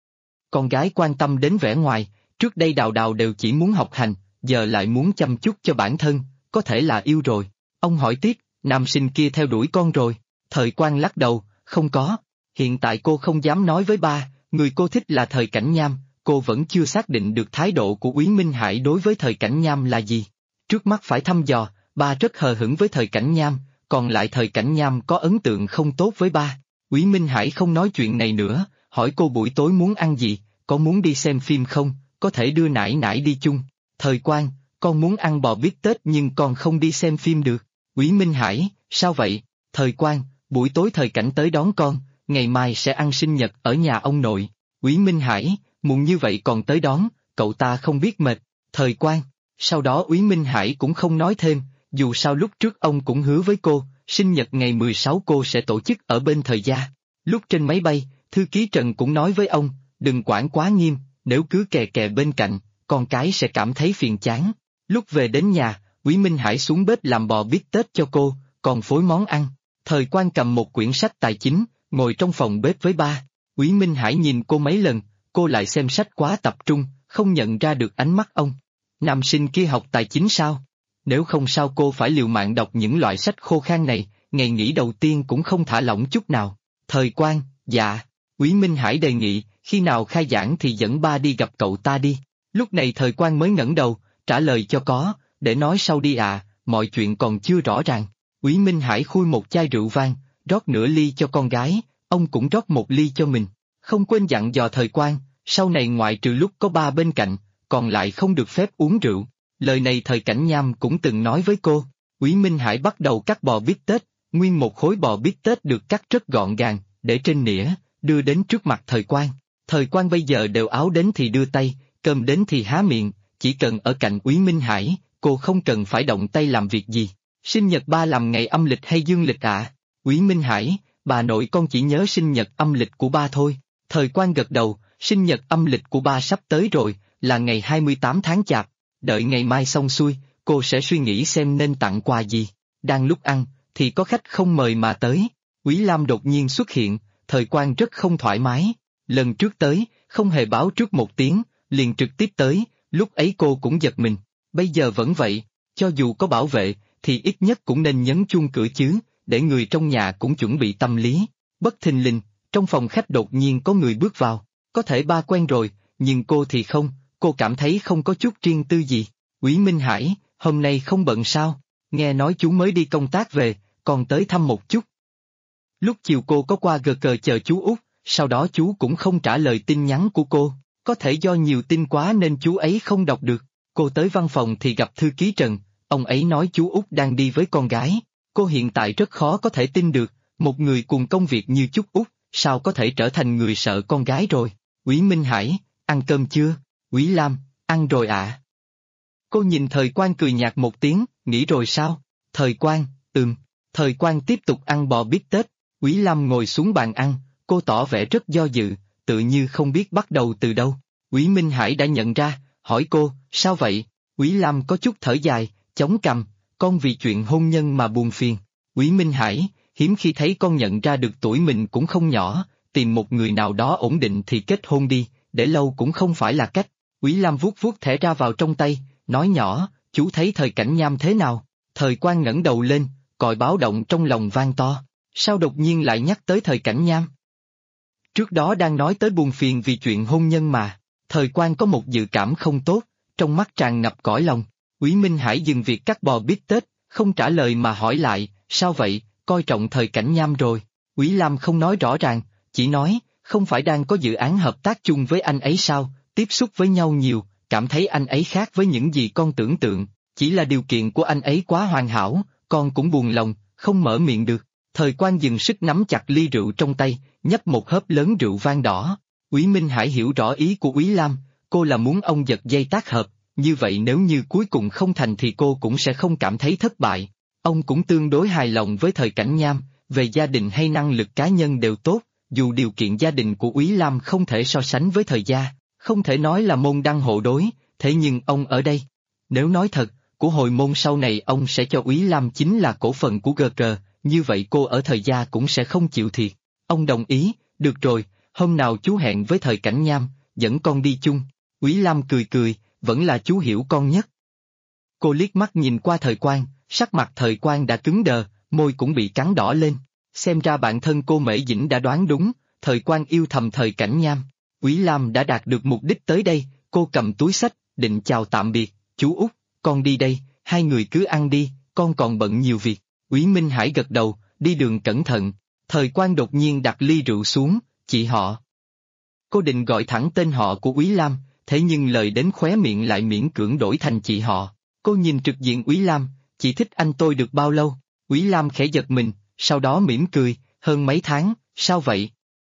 Con gái quan tâm đến vẻ ngoài, trước đây Đào Đào đều chỉ muốn học hành, giờ lại muốn chăm chút cho bản thân, có thể là yêu rồi. Ông hỏi tiếp, nam sinh kia theo đuổi con rồi. Thời Quang lắc đầu, không có. Hiện tại cô không dám nói với ba, người cô thích là Thời Cảnh Nham, cô vẫn chưa xác định được thái độ của Úy Minh Hải đối với Thời Cảnh Nham là gì. Trước mắt phải thăm dò, ba rất hờ hững với Thời Cảnh Nham, còn lại Thời Cảnh Nham có ấn tượng không tốt với ba. Úy Minh Hải không nói chuyện này nữa, hỏi cô buổi tối muốn ăn gì, có muốn đi xem phim không, có thể đưa nải nải đi chung. Thời Quang, con muốn ăn bò bít tết nhưng con không đi xem phim được. Úy Minh Hải, sao vậy? Thời Quang, buổi tối Thời Cảnh tới đón con, ngày mai sẽ ăn sinh nhật ở nhà ông nội. Úy Minh Hải, muộn như vậy còn tới đón, cậu ta không biết mệt. Thời Quang, sau đó Úy Minh Hải cũng không nói thêm, dù sao lúc trước ông cũng hứa với cô, sinh nhật ngày 16 cô sẽ tổ chức ở bên Thời gia. Lúc trên máy bay, thư ký Trần cũng nói với ông, đừng quản quá nghiêm, nếu cứ kè kè bên cạnh, con cái sẽ cảm thấy phiền chán. Lúc về đến nhà, Úy Minh Hải xuống bếp làm bò bít tết cho cô, còn phối món ăn. Thời Quang cầm một quyển sách tài chính, ngồi trong phòng bếp với ba. Úy Minh Hải nhìn cô mấy lần, cô lại xem sách quá tập trung, không nhận ra được ánh mắt ông. Nam sinh kia học tài chính sao? Nếu không sao cô phải liều mạng đọc những loại sách khô khan này, ngày nghỉ đầu tiên cũng không thả lỏng chút nào. Thời Quang, dạ. Úy Minh Hải đề nghị, khi nào khai giảng thì dẫn ba đi gặp cậu ta đi. Lúc này Thời Quang mới ngẩng đầu, trả lời cho có, để nói sau đi à, mọi chuyện còn chưa rõ ràng. Úy Minh Hải khui một chai rượu vang, rót nửa ly cho con gái, ông cũng rót một ly cho mình. Không quên dặn dò Thời Quang, sau này ngoại trừ lúc có ba bên cạnh, còn lại không được phép uống rượu. Lời này Thời Cảnh Nham cũng từng nói với cô. Úy Minh Hải bắt đầu cắt bò bít tết, nguyên một khối bò bít tết được cắt rất gọn gàng, để trên nĩa, đưa đến trước mặt Thời Quang. Thời Quang bây giờ đều áo đến thì đưa tay, cơm đến thì há miệng, chỉ cần ở cạnh Úy Minh Hải, cô không cần phải động tay làm việc gì. Sinh nhật ba làm ngày âm lịch hay dương lịch ạ? Úy Minh Hải, bà nội con chỉ nhớ sinh nhật âm lịch của ba thôi. Thời Quang gật đầu, sinh nhật âm lịch của ba sắp tới rồi, là ngày 28 tháng Chạp. Đợi ngày mai xong xuôi, cô sẽ suy nghĩ xem nên tặng quà gì. Đang lúc ăn, thì có khách không mời mà tới. Úy Lam đột nhiên xuất hiện, Thời Quang rất không thoải mái. Lần trước tới, không hề báo trước một tiếng, liền trực tiếp tới, lúc ấy cô cũng giật mình. Bây giờ vẫn vậy, cho dù có bảo vệ, thì ít nhất cũng nên nhấn chuông cửa chứ, để người trong nhà cũng chuẩn bị tâm lý. Bất thình lình, trong phòng khách đột nhiên có người bước vào. Có thể ba quen rồi, nhưng cô thì không, cô cảm thấy không có chút riêng tư gì. Úy Minh Hải, hôm nay không bận sao? Nghe nói chú mới đi công tác về, còn tới thăm một chút. Lúc chiều cô có qua gờ cờ chờ chú Út, sau đó chú cũng không trả lời tin nhắn của cô. Có thể do nhiều tin quá nên chú ấy không đọc được. Cô tới văn phòng thì gặp thư ký Trần, ông ấy nói chú Út đang đi với con gái. Cô hiện tại rất khó có thể tin được, một người cùng công việc như chú Út, sao có thể trở thành người sợ con gái rồi. Úy Minh Hải, ăn cơm chưa? Úy Lam, ăn rồi ạ. Cô nhìn Thời Quang cười nhạt một tiếng, nghĩ rồi sao? Thời Quang, Thời Quang tiếp tục ăn bò bít tết. Úy Lam ngồi xuống bàn ăn, cô tỏ vẻ rất do dự, tự như không biết bắt đầu từ đâu. Úy Minh Hải đã nhận ra, hỏi cô, sao vậy? Úy Lam có chút thở dài, chống cằm, con vì chuyện hôn nhân mà buồn phiền. Úy Minh Hải, hiếm khi thấy con nhận ra được tuổi mình cũng không nhỏ, tìm một người nào đó ổn định thì kết hôn đi, để lâu cũng không phải là cách. Úy Lam vuốt vuốt thẻ ra vào trong tay, nói nhỏ, chú thấy Thời Cảnh Nham thế nào? Thời Quang ngẩng đầu lên, còi báo động trong lòng vang to. Sao đột nhiên lại nhắc tới Thời Cảnh Nham? Trước đó đang nói tới buồn phiền vì chuyện hôn nhân mà. Thời Quang có một dự cảm không tốt, trong mắt tràn ngập cõi lòng. Úy Minh Hải dừng việc cắt bò bít tết, không trả lời mà hỏi lại, sao vậy, coi trọng Thời Cảnh Nham rồi. Úy Lam không nói rõ ràng, chỉ nói, không phải đang có dự án hợp tác chung với anh ấy sao, tiếp xúc với nhau nhiều, cảm thấy anh ấy khác với những gì con tưởng tượng, chỉ là điều kiện của anh ấy quá hoàn hảo, con cũng buồn lòng, không mở miệng được. Thời Quan dừng sức nắm chặt ly rượu trong tay, nhấp một hớp lớn rượu vang đỏ. Úy Minh Hải hiểu rõ ý của Úy Lam, cô là muốn ông giật dây tác hợp, như vậy nếu như cuối cùng không thành thì cô cũng sẽ không cảm thấy thất bại. Ông cũng tương đối hài lòng với Thời Cảnh Nham, về gia đình hay năng lực cá nhân đều tốt, dù điều kiện gia đình của Úy Lam không thể so sánh với Thời gia, không thể nói là môn đăng hộ đối, thế nhưng ông ở đây. Nếu nói thật, của hồi môn sau này ông sẽ cho Úy Lam chính là cổ phần của GG, như vậy cô ở Thời gia cũng sẽ không chịu thiệt. Ông đồng ý, được rồi, hôm nào chú hẹn với Thời Cảnh Nham, dẫn con đi chung. Úy Lam cười cười, vẫn là chú hiểu con nhất. Cô liếc mắt nhìn qua Thời Quan, sắc mặt Thời Quan đã cứng đờ, môi cũng bị cắn đỏ lên. Xem ra bản thân cô Mễ Dĩnh đã đoán đúng, Thời Quan yêu thầm Thời Cảnh Nham. Úy Lam đã đạt được mục đích tới đây, cô cầm túi xách, định chào tạm biệt, chú Út, con đi đây, hai người cứ ăn đi, con còn bận nhiều việc. Úy Minh Hải gật đầu, đi đường cẩn thận. Thời Quan đột nhiên đặt ly rượu xuống, chị họ. Cô định gọi thẳng tên họ của Úy Lam, thế nhưng lời đến khóe miệng lại miễn cưỡng đổi thành chị họ. Cô nhìn trực diện Úy Lam, chị thích anh tôi được bao lâu? Úy Lam khẽ giật mình, sau đó mỉm cười, hơn mấy tháng, sao vậy?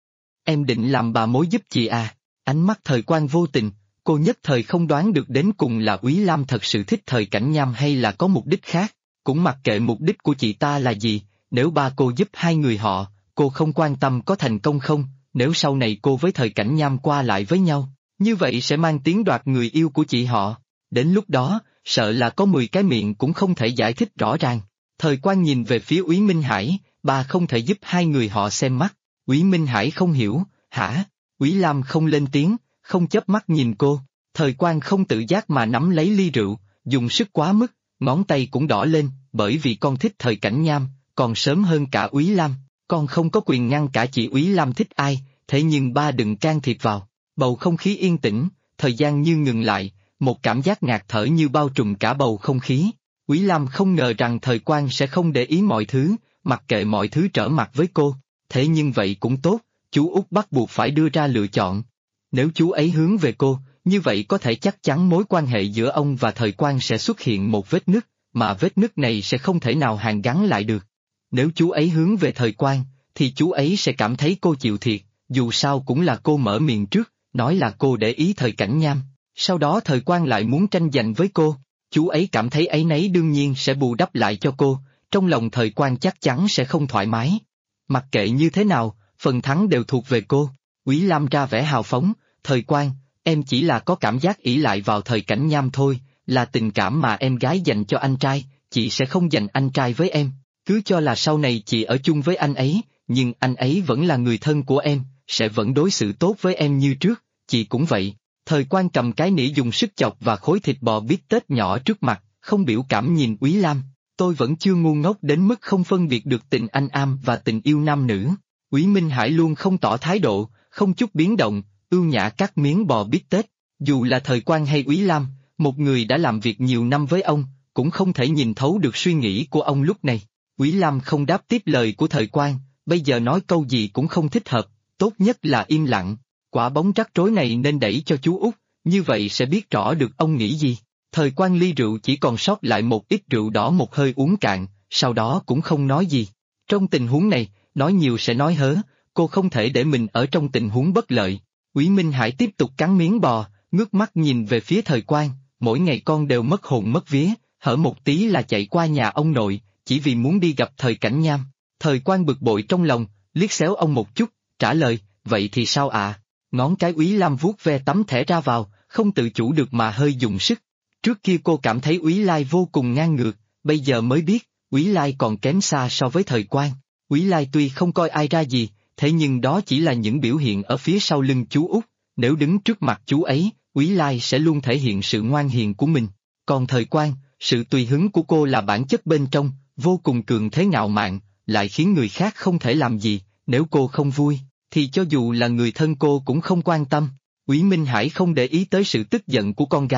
Em định làm bà mối giúp chị à? Ánh mắt Thời Quan vô tình, cô nhất thời không đoán được đến cùng là Úy Lam thật sự thích Thời Cảnh Nham hay là có mục đích khác. Cũng mặc kệ mục đích của chị ta là gì, nếu ba cô giúp hai người họ, cô không quan tâm có thành công không, nếu sau này cô với Thời Cảnh Nham qua lại với nhau, như vậy sẽ mang tiếng đoạt người yêu của chị họ. Đến lúc đó, sợ là có 10 cái miệng cũng không thể giải thích rõ ràng. Thời Quan nhìn về phía Úy Minh Hải, bà không thể giúp hai người họ xem mắt. Úy Minh Hải không hiểu, hả? Úy Lam không lên tiếng, không chớp mắt nhìn cô. Thời Quan không tự giác mà nắm lấy ly rượu, dùng sức quá mức, ngón tay cũng đỏ lên, bởi vì con thích Thời Cảnh Nham, còn sớm hơn cả Úy Lam. Con không có quyền ngăn cả chị Úy Lam thích ai, thế nhưng ba đừng can thiệp vào. Bầu không khí yên tĩnh, thời gian như ngừng lại, một cảm giác ngạt thở như bao trùm cả bầu không khí. Úy Lam không ngờ rằng Thời Quan sẽ không để ý mọi thứ, mặc kệ mọi thứ trở mặt với cô. Thế nhưng vậy cũng tốt, chú Út bắt buộc phải đưa ra lựa chọn. Nếu chú ấy hướng về cô, như vậy có thể chắc chắn mối quan hệ giữa ông và Thời Quan sẽ xuất hiện một vết nứt, mà vết nứt này sẽ không thể nào hàn gắn lại được. Nếu chú ấy hướng về Thời Quan, thì chú ấy sẽ cảm thấy cô chịu thiệt, dù sao cũng là cô mở miệng trước, nói là cô để ý Thời Cảnh Nham, sau đó Thời Quan lại muốn tranh giành với cô, chú ấy cảm thấy áy náy đương nhiên sẽ bù đắp lại cho cô, trong lòng Thời Quan chắc chắn sẽ không thoải mái. Mặc kệ như thế nào, phần thắng đều thuộc về cô. Úy Lam ra vẻ hào phóng, Thời Quan, em chỉ là có cảm giác ỷ lại vào Thời Cảnh Nham thôi, là tình cảm mà em gái dành cho anh trai, chị sẽ không dành anh trai với em. Cứ cho là sau này chị ở chung với anh ấy, nhưng anh ấy vẫn là người thân của em, sẽ vẫn đối xử tốt với em như trước, chị cũng vậy. Thời Quan cầm cái nĩa dùng sức chọc và khối thịt bò bít tết nhỏ trước mặt, không biểu cảm nhìn Úy Lam. Tôi vẫn chưa ngu ngốc đến mức không phân biệt được tình anh am và tình yêu nam nữ. Úy Minh Hải luôn không tỏ thái độ, không chút biến động, ưu nhã cắt miếng bò bít tết. Dù là Thời Quan hay Úy Lam, một người đã làm việc nhiều năm với ông, cũng không thể nhìn thấu được suy nghĩ của ông lúc này. Úy Lam không đáp tiếp lời của Thời Quan, bây giờ nói câu gì cũng không thích hợp, tốt nhất là im lặng. Quả bóng rắc rối này nên đẩy cho chú Út, như vậy sẽ biết rõ được ông nghĩ gì. Thời Quan ly rượu chỉ còn sót lại một ít rượu đỏ một hơi uống cạn, sau đó cũng không nói gì. Trong tình huống này, nói nhiều sẽ nói hớ, cô không thể để mình ở trong tình huống bất lợi. Úy Minh Hải tiếp tục cắn miếng bò, ngước mắt nhìn về phía Thời Quan, mỗi ngày con đều mất hồn mất vía, hở một tí là chạy qua nhà ông nội, chỉ vì muốn đi gặp Thời Cảnh Nham. Thời Quan bực bội trong lòng, liếc xéo ông một chút, trả lời, vậy thì sao ạ? Ngón cái Úy Lam vuốt ve tấm thẻ ra vào, không tự chủ được mà hơi dùng sức. Trước kia cô cảm thấy Úy Lai vô cùng ngang ngược, bây giờ mới biết, Úy Lai còn kém xa so với Thời Quan. Úy Lai tuy không coi ai ra gì, thế nhưng đó chỉ là những biểu hiện ở phía sau lưng chú Út, nếu đứng trước mặt chú ấy, Úy Lai sẽ luôn thể hiện sự ngoan hiền của mình. Còn Thời Quan, sự tùy hứng của cô là bản chất bên trong, vô cùng cường thế ngạo mạn, lại khiến người khác không thể làm gì, nếu cô không vui, thì cho dù là người thân cô cũng không quan tâm. Úy Minh Hải không để ý tới sự tức giận của con gái,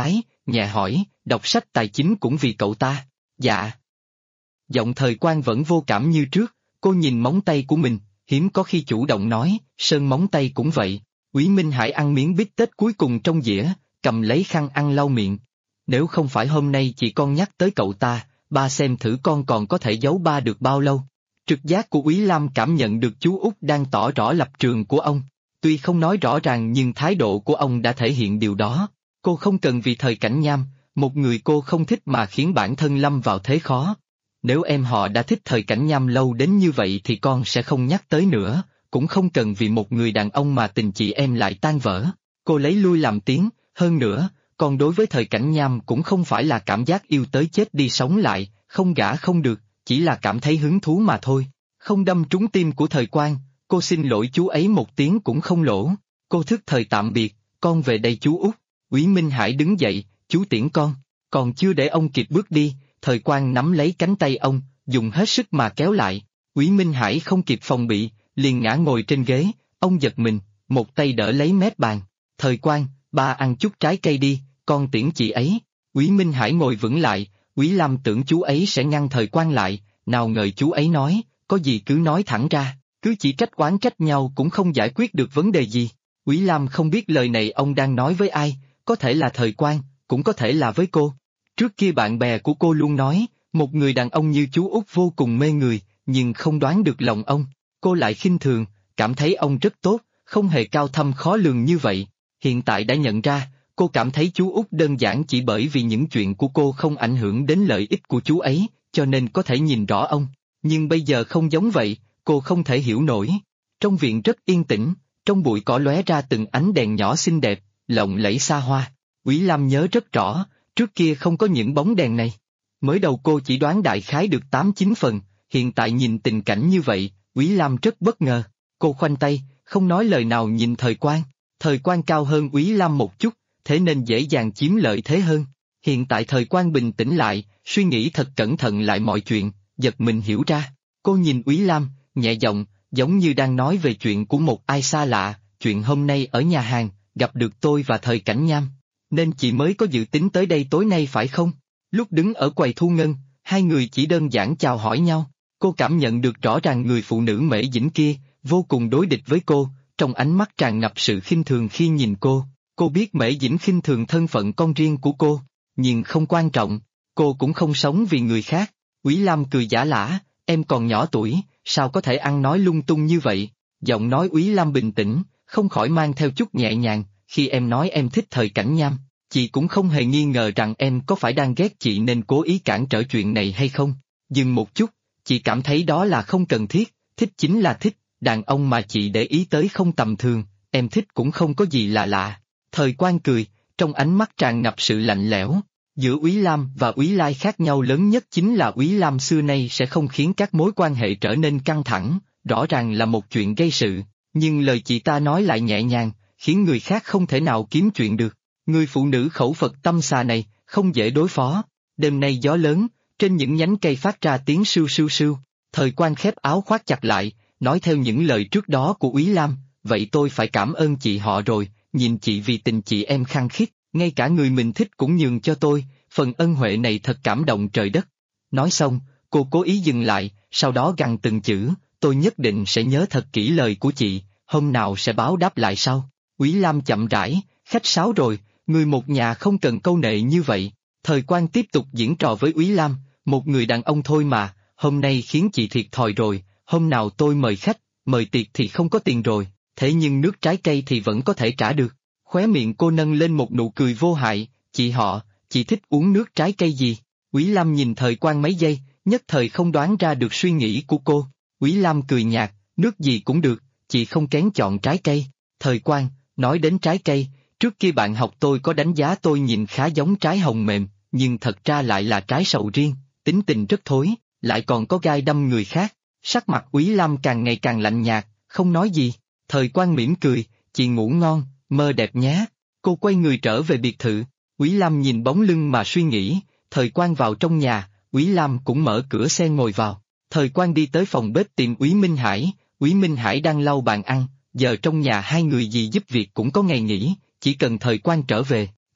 nhẹ hỏi, đọc sách tài chính cũng vì cậu ta? Dạ. Giọng Thời Quang vẫn vô cảm như trước, cô nhìn móng tay của mình, hiếm có khi chủ động nói, sơn móng tay cũng vậy. Úy Minh Hải ăn miếng bít tết cuối cùng trong dĩa, cầm lấy khăn ăn lau miệng. Nếu không phải hôm nay chị con nhắc tới cậu ta, ba xem thử con còn có thể giấu ba được bao lâu. Trực giác của Úy Lam cảm nhận được chú Út đang tỏ rõ lập trường của ông. Tuy không nói rõ ràng nhưng thái độ của ông đã thể hiện điều đó. Cô không cần vì Thời Cảnh Nham, một người cô không thích mà khiến bản thân lâm vào thế khó. Nếu em họ đã thích Thời Cảnh Nham lâu đến như vậy thì con sẽ không nhắc tới nữa, cũng không cần vì một người đàn ông mà tình chị em lại tan vỡ. Cô lấy lui làm tiếng, hơn nữa, còn đối với Thời Cảnh Nham cũng không phải là cảm giác yêu tới chết đi sống lại, không gả không được, chỉ là cảm thấy hứng thú mà thôi. Không đâm trúng tim của Thời Quang, cô xin lỗi chú ấy một tiếng cũng không lỗ. Cô thức thời tạm biệt, con về đây chú Út. Úy Minh Hải đứng dậy, chú tiễn con. Còn chưa để ông kịp bước đi, Thời Quang nắm lấy cánh tay ông, dùng hết sức mà kéo lại. Úy Minh Hải không kịp phòng bị, liền ngã ngồi trên ghế, ông giật mình, một tay đỡ lấy mép bàn. Thời Quang, ba ăn chút trái cây đi, con tiễn chị ấy. Úy Minh Hải ngồi vững lại, Úy Lam tưởng chú ấy sẽ ngăn Thời Quang lại, nào ngờ chú ấy nói, có gì cứ nói thẳng ra, cứ chỉ trách oán trách nhau cũng không giải quyết được vấn đề gì. Úy Lam không biết lời này ông đang nói với ai, có thể là Thời Quang, cũng có thể là với cô. Trước kia bạn bè của cô luôn nói, một người đàn ông như chú Út vô cùng mê người, nhưng không đoán được lòng ông. Cô lại khinh thường, cảm thấy ông rất tốt, không hề cao thâm khó lường như vậy. Hiện tại đã nhận ra, cô cảm thấy chú Út đơn giản chỉ bởi vì những chuyện của cô không ảnh hưởng đến lợi ích của chú ấy, cho nên có thể nhìn rõ ông. Nhưng bây giờ không giống vậy, cô không thể hiểu nổi. Trong viện rất yên tĩnh, trong bụi cỏ lóe ra từng ánh đèn nhỏ xinh đẹp, lộng lẫy xa hoa. Úy Lam nhớ rất rõ, trước kia không có những bóng đèn này. Mới đầu cô chỉ đoán đại khái được 8-9 phần, hiện tại nhìn tình cảnh như vậy, Úy Lam rất bất ngờ. Cô khoanh tay, không nói lời nào nhìn Thời Quang. Thời Quang cao hơn Úy Lam một chút, thế nên dễ dàng chiếm lợi thế hơn. Hiện tại Thời Quang bình tĩnh lại, suy nghĩ thật cẩn thận lại mọi chuyện, giật mình hiểu ra. Cô nhìn Úy Lam, nhẹ giọng, giống như đang nói về chuyện của một ai xa lạ, chuyện hôm nay ở nhà hàng, gặp được tôi và Thời Cảnh Nham. Nên chị mới có dự tính tới đây tối nay phải không? Lúc đứng ở quầy thu ngân, hai người chỉ đơn giản chào hỏi nhau. Cô cảm nhận được rõ ràng người phụ nữ Mễ Dĩnh kia, vô cùng đối địch với cô, trong ánh mắt tràn ngập sự khinh thường khi nhìn cô. Cô biết Mễ Dĩnh khinh thường thân phận con riêng của cô, nhưng không quan trọng, cô cũng không sống vì người khác. Úy Lam cười giả lả, em còn nhỏ tuổi, sao có thể ăn nói lung tung như vậy? Giọng nói Úy Lam bình tĩnh, không khỏi mang theo chút nhẹ nhàng, khi em nói em thích Thời Cảnh Nham, chị cũng không hề nghi ngờ rằng em có phải đang ghét chị nên cố ý cản trở chuyện này hay không. Dừng một chút, chị cảm thấy đó là không cần thiết, thích chính là thích, đàn ông mà chị để ý tới không tầm thường, em thích cũng không có gì là lạ. Thời Quang cười, trong ánh mắt tràn ngập sự lạnh lẽo. Giữa Úy Lam và Úy Lai khác nhau lớn nhất chính là Úy Lam xưa nay sẽ không khiến các mối quan hệ trở nên căng thẳng, rõ ràng là một chuyện gây sự, nhưng lời chị ta nói lại nhẹ nhàng, khiến người khác không thể nào kiếm chuyện được. Người phụ nữ khẩu Phật tâm xà này, không dễ đối phó. Đêm nay gió lớn, trên những nhánh cây phát ra tiếng sưu sưu sưu. Thời Quang khép áo khoác chặt lại, nói theo những lời trước đó của Úy Lam, vậy tôi phải cảm ơn chị họ rồi, nhìn chị vì tình chị em khăng khít, ngay cả người mình thích cũng nhường cho tôi, phần ân huệ này thật cảm động trời đất. Nói xong, cô cố ý dừng lại, sau đó gằn từng chữ, tôi nhất định sẽ nhớ thật kỹ lời của chị, hôm nào sẽ báo đáp lại sau. Úy Lam chậm rãi, khách sáo rồi, người một nhà không cần câu nệ như vậy. Thời Quang tiếp tục diễn trò với Úy Lam, một người đàn ông thôi mà, hôm nay khiến chị thiệt thòi rồi, hôm nào tôi mời khách, mời tiệc thì không có tiền rồi, thế nhưng nước trái cây thì vẫn có thể trả được. Khóe miệng cô nâng lên một nụ cười vô hại, chị họ, chị thích uống nước trái cây gì? Úy Lam nhìn Thời Quang mấy giây, nhất thời không đoán ra được suy nghĩ của cô. Úy Lam cười nhạt, nước gì cũng được, chị không kén chọn trái cây. Thời Quang, nói đến trái cây, trước kia bạn học tôi có đánh giá tôi nhìn khá giống trái hồng mềm, nhưng thật ra lại là trái sầu riêng, tính tình rất thối, lại còn có gai đâm người khác. Sắc mặt Úy Lam càng ngày càng lạnh nhạt, không nói gì. Thời Quang mỉm cười, chị ngủ ngon, mơ đẹp nhé. Cô quay người trở về biệt thự. Úy Lam nhìn bóng lưng mà suy nghĩ. Thời Quang vào trong nhà, Úy Lam cũng mở cửa xe ngồi vào. Thời Quang đi tới phòng bếp tìm Úy Minh Hải. Úy Minh Hải đang lau bàn ăn, giờ trong nhà hai người gì giúp việc cũng có ngày nghỉ, chỉ cần Thời Quang trở về,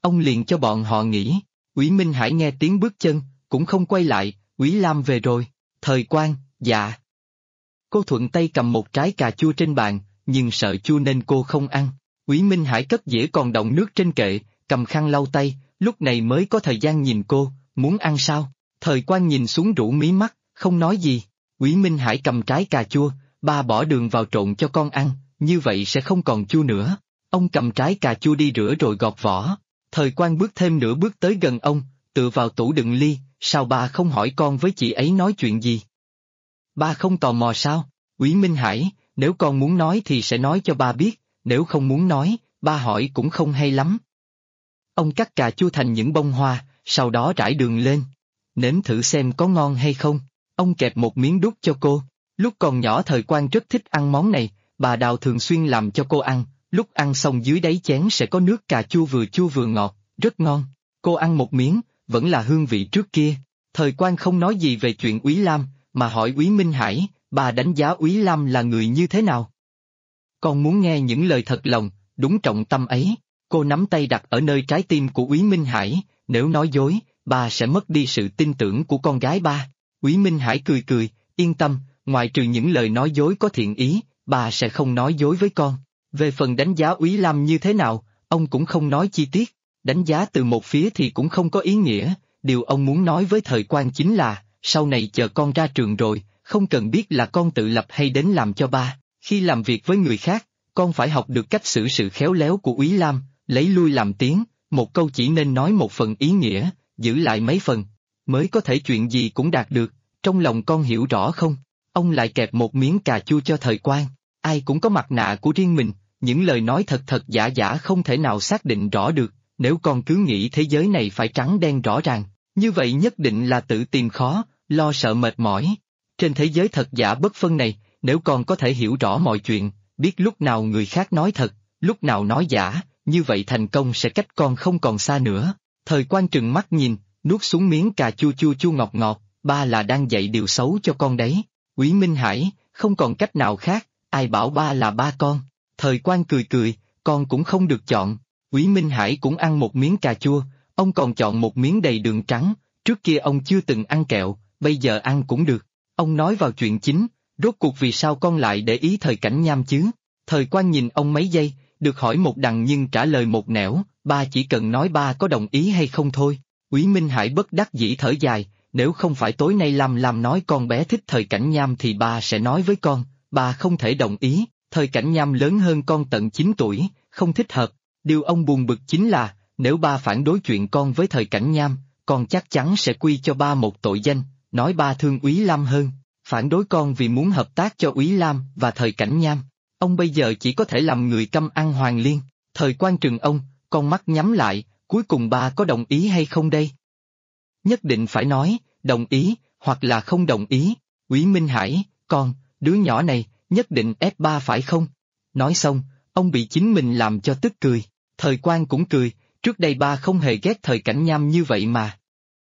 ông liền cho bọn họ nghỉ. Úy Minh Hải nghe tiếng bước chân, cũng không quay lại, Úy Lam về rồi. Thời Quang, dạ. Cô thuận tay cầm một trái cà chua trên bàn, nhưng sợ chua nên cô không ăn. Úy Minh Hải cất dĩa còn đọng nước trên kệ, cầm khăn lau tay, lúc này mới có thời gian nhìn cô, muốn ăn sao? Thời Quang nhìn xuống rũ mí mắt, không nói gì. Úy Minh Hải cầm trái cà chua, ba bỏ đường vào trộn cho con ăn, như vậy sẽ không còn chua nữa. Ông cầm trái cà chua đi rửa rồi gọt vỏ. Thời Quang bước thêm nửa bước tới gần ông, tựa vào tủ đựng ly, sao ba không hỏi con với chị ấy nói chuyện gì? Ba không tò mò sao? Úy Minh Hải, nếu con muốn nói thì sẽ nói cho ba biết, nếu không muốn nói, ba hỏi cũng không hay lắm. Ông cắt cà chua thành những bông hoa, sau đó rải đường lên. Nếm thử xem có ngon hay không. Ông kẹp một miếng đút cho cô. Lúc còn nhỏ Thời Quang rất thích ăn món này, bà Đào thường xuyên làm cho cô ăn, lúc ăn xong dưới đáy chén sẽ có nước cà chua vừa ngọt, rất ngon. Cô ăn một miếng, vẫn là hương vị trước kia. Thời Quang không nói gì về chuyện Úy Lam, mà hỏi Úy Minh Hải, bà đánh giá Úy Lam là người như thế nào? Con muốn nghe những lời thật lòng, đúng trọng tâm ấy. Cô nắm tay đặt ở nơi trái tim của Úy Minh Hải, nếu nói dối, ba sẽ mất đi sự tin tưởng của con gái ba. Úy Minh Hải cười cười, yên tâm, ngoại trừ những lời nói dối có thiện ý, ba sẽ không nói dối với con. Về phần đánh giá Úy Lam như thế nào, ông cũng không nói chi tiết. Đánh giá từ một phía thì cũng không có ý nghĩa, điều ông muốn nói với Thời Quang chính là, sau này chờ con ra trường rồi, không cần biết là con tự lập hay đến làm cho ba, khi làm việc với người khác, con phải học được cách xử sự khéo léo của Úy Lam, lấy lui làm tiếng, một câu chỉ nên nói một phần ý nghĩa, giữ lại mấy phần, mới có thể chuyện gì cũng đạt được, trong lòng con hiểu rõ không? Ông lại kẹp một miếng cà chua cho Thời Quang, ai cũng có mặt nạ của riêng mình, những lời nói thật thật giả giả không thể nào xác định rõ được, nếu con cứ nghĩ thế giới này phải trắng đen rõ ràng, như vậy nhất định là tự tìm khó, lo sợ mệt mỏi. Trên thế giới thật giả bất phân này, nếu con có thể hiểu rõ mọi chuyện, biết lúc nào người khác nói thật, lúc nào nói giả, như vậy thành công sẽ cách con không còn xa nữa. Thời Quang trừng mắt nhìn, nuốt xuống miếng cà chua ngọt ngọt, ba là đang dạy điều xấu cho con đấy. Úy Minh Hải, không còn cách nào khác, ai bảo ba là ba con. Thời Quang cười cười, con cũng không được chọn. Úy Minh Hải cũng ăn một miếng cà chua, ông còn chọn một miếng đầy đường trắng, trước kia ông chưa từng ăn kẹo, bây giờ ăn cũng được. Ông nói vào chuyện chính, rốt cuộc vì sao con lại để ý Thời Cảnh Nham chứ? Thời Quang nhìn ông mấy giây, được hỏi một đằng nhưng trả lời một nẻo, ba chỉ cần nói ba có đồng ý hay không thôi. Úy Minh Hải bất đắc dĩ thở dài, nếu không phải tối nay Lam nói con bé thích Thời Cảnh Nham thì ba sẽ nói với con, ba không thể đồng ý, Thời Cảnh Nham lớn hơn con tận 9 tuổi, không thích hợp. Điều ông buồn bực chính là, nếu ba phản đối chuyện con với Thời Cảnh Nham, con chắc chắn sẽ quy cho ba một tội danh, nói ba thương Úy Lam hơn, phản đối con vì muốn hợp tác cho Úy Lam và Thời Cảnh Nham. Ông bây giờ chỉ có thể làm người câm ăn hoàng liên. Thời Quang trừng ông, con mắt nhắm lại, cuối cùng ba có đồng ý hay không đây? Nhất định phải nói, đồng ý, hoặc là không đồng ý. Úy Minh Hải, con, đứa nhỏ này, nhất định ép ba phải không? Nói xong, ông bị chính mình làm cho tức cười. Thời Quang cũng cười, trước đây ba không hề ghét Thời Cảnh Nham như vậy mà.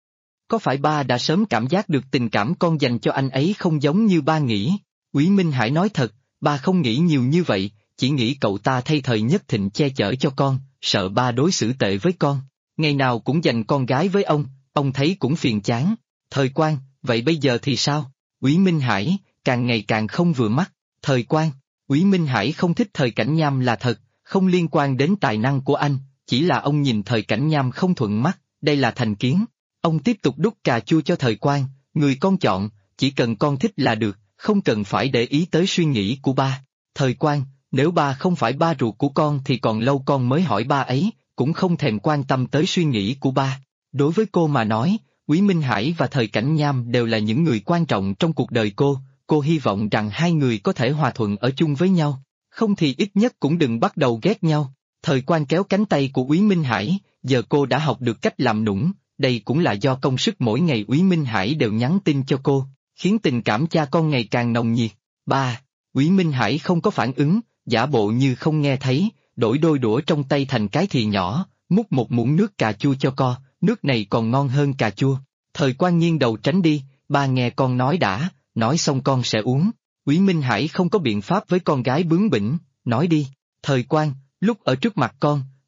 Có phải ba đã sớm cảm giác được tình cảm con dành cho anh ấy không giống như ba nghĩ? Úy Minh Hải nói thật, ba không nghĩ nhiều như vậy, chỉ nghĩ cậu ta thay Thời Nhất Thịnh che chở cho con, sợ ba đối xử tệ với con. Ngày nào cũng dành con gái với ông thấy cũng phiền chán. Thời Quang, vậy bây giờ thì sao? Úy Minh Hải, càng ngày càng không vừa mắt. Thời Quang, Úy Minh Hải không thích Thời Cảnh Nham là thật, không liên quan đến tài năng của anh, chỉ là ông nhìn Thời Cảnh Nham không thuận mắt, đây là thành kiến. Ông tiếp tục đút cà chua cho Thời Quang, người con chọn, chỉ cần con thích là được, không cần phải để ý tới suy nghĩ của ba. Thời Quang, nếu ba không phải ba ruột của con thì còn lâu con mới hỏi ba ấy, cũng không thèm quan tâm tới suy nghĩ của ba. Đối với cô mà nói, Úy Minh Hải và Thời Cảnh Nham đều là những người quan trọng trong cuộc đời cô hy vọng rằng hai người có thể hòa thuận ở chung với nhau, không thì ít nhất cũng đừng bắt đầu ghét nhau. Thời Quang kéo cánh tay của Úy Minh Hải, giờ cô đã học được cách làm nũng, đây cũng là do công sức mỗi ngày Úy Minh Hải đều nhắn tin cho cô, khiến tình cảm cha con ngày càng nồng nhiệt. Ba, Úy Minh Hải không có phản ứng, giả bộ như không nghe thấy, đổi đôi đũa trong tay thành cái thìa nhỏ, múc một muỗng nước cà chua cho con, nước này còn ngon hơn cà chua. Thời Quang nghiêng đầu tránh đi, ba nghe con nói đã, nói xong con sẽ uống. Úy Minh Hải không có biện pháp với con gái bướng bỉnh, nói đi. Thời Quang, lúc ở trước mặt con,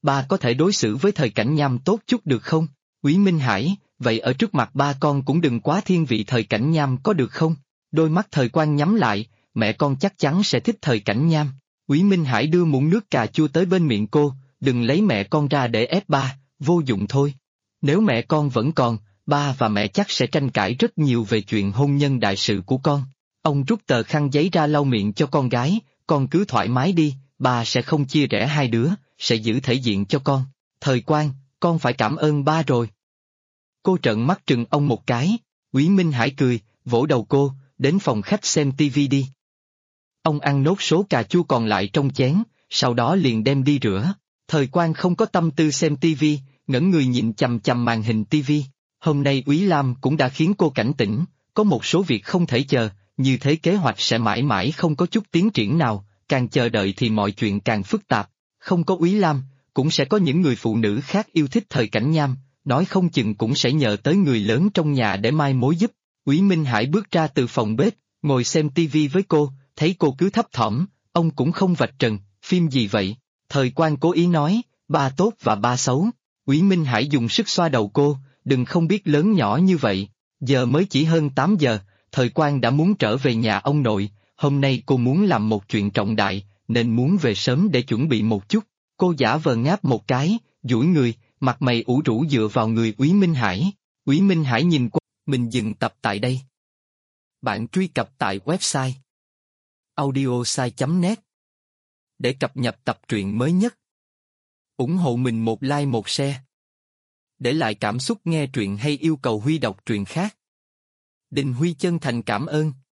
ba có thể đối xử với Thời Cảnh Nham tốt chút được không? Úy Minh Hải, vậy ở trước mặt ba con cũng đừng quá thiên vị Thời Cảnh Nham có được không? Đôi mắt Thời Quang nhắm lại, mẹ con chắc chắn sẽ thích Thời Cảnh Nham. Úy Minh Hải đưa muỗng nước cà chua tới bên miệng cô, đừng lấy mẹ con ra để ép ba, vô dụng thôi. Nếu mẹ con vẫn còn, ba và mẹ chắc sẽ tranh cãi rất nhiều về chuyện hôn nhân đại sự của con. Ông rút tờ khăn giấy ra lau miệng cho con gái, con cứ thoải mái đi, ba sẽ không chia rẽ hai đứa, sẽ giữ thể diện cho con. Thời Quang, con phải cảm ơn ba rồi. Cô trợn mắt trừng ông một cái, Úy Minh Hải cười, vỗ đầu cô, đến phòng khách xem tivi đi. Ông ăn nốt số cà chua còn lại trong chén, sau đó liền đem đi rửa. Thời Quang không có tâm tư xem tivi, ngẩng người nhìn chằm chằm màn hình tivi. Hôm nay Úy Lam cũng đã khiến cô cảnh tỉnh, có một số việc không thể chờ, như thế kế hoạch sẽ mãi mãi không có chút tiến triển nào, càng chờ đợi thì mọi chuyện càng phức tạp. Không có Úy Lam, cũng sẽ có những người phụ nữ khác yêu thích Thời Cảnh Nham, nói không chừng cũng sẽ nhờ tới người lớn trong nhà để mai mối giúp. Úy Minh Hải bước ra từ phòng bếp, ngồi xem tivi với cô, thấy cô cứ thấp thỏm, ông cũng không vạch trần, phim gì vậy? Thời Quang cố ý nói, ba tốt và ba xấu. Úy Minh Hải dùng sức xoa đầu cô, đừng không biết lớn nhỏ như vậy, giờ mới chỉ hơn 8 giờ, Thời Quang đã muốn trở về nhà ông nội, hôm nay cô muốn làm một chuyện trọng đại, nên muốn về sớm để chuẩn bị một chút. Cô giả vờ ngáp một cái, duỗi người, mặt mày ủ rũ dựa vào người Úy Minh Hải. Úy Minh Hải nhìn qua, mình dừng tập tại đây. Bạn truy cập tại website audiosai.net để cập nhật tập truyện mới nhất. Ủng hộ mình một like một share. Để lại cảm xúc nghe truyện hay yêu cầu Huy đọc truyện khác. Đình Huy chân thành cảm ơn.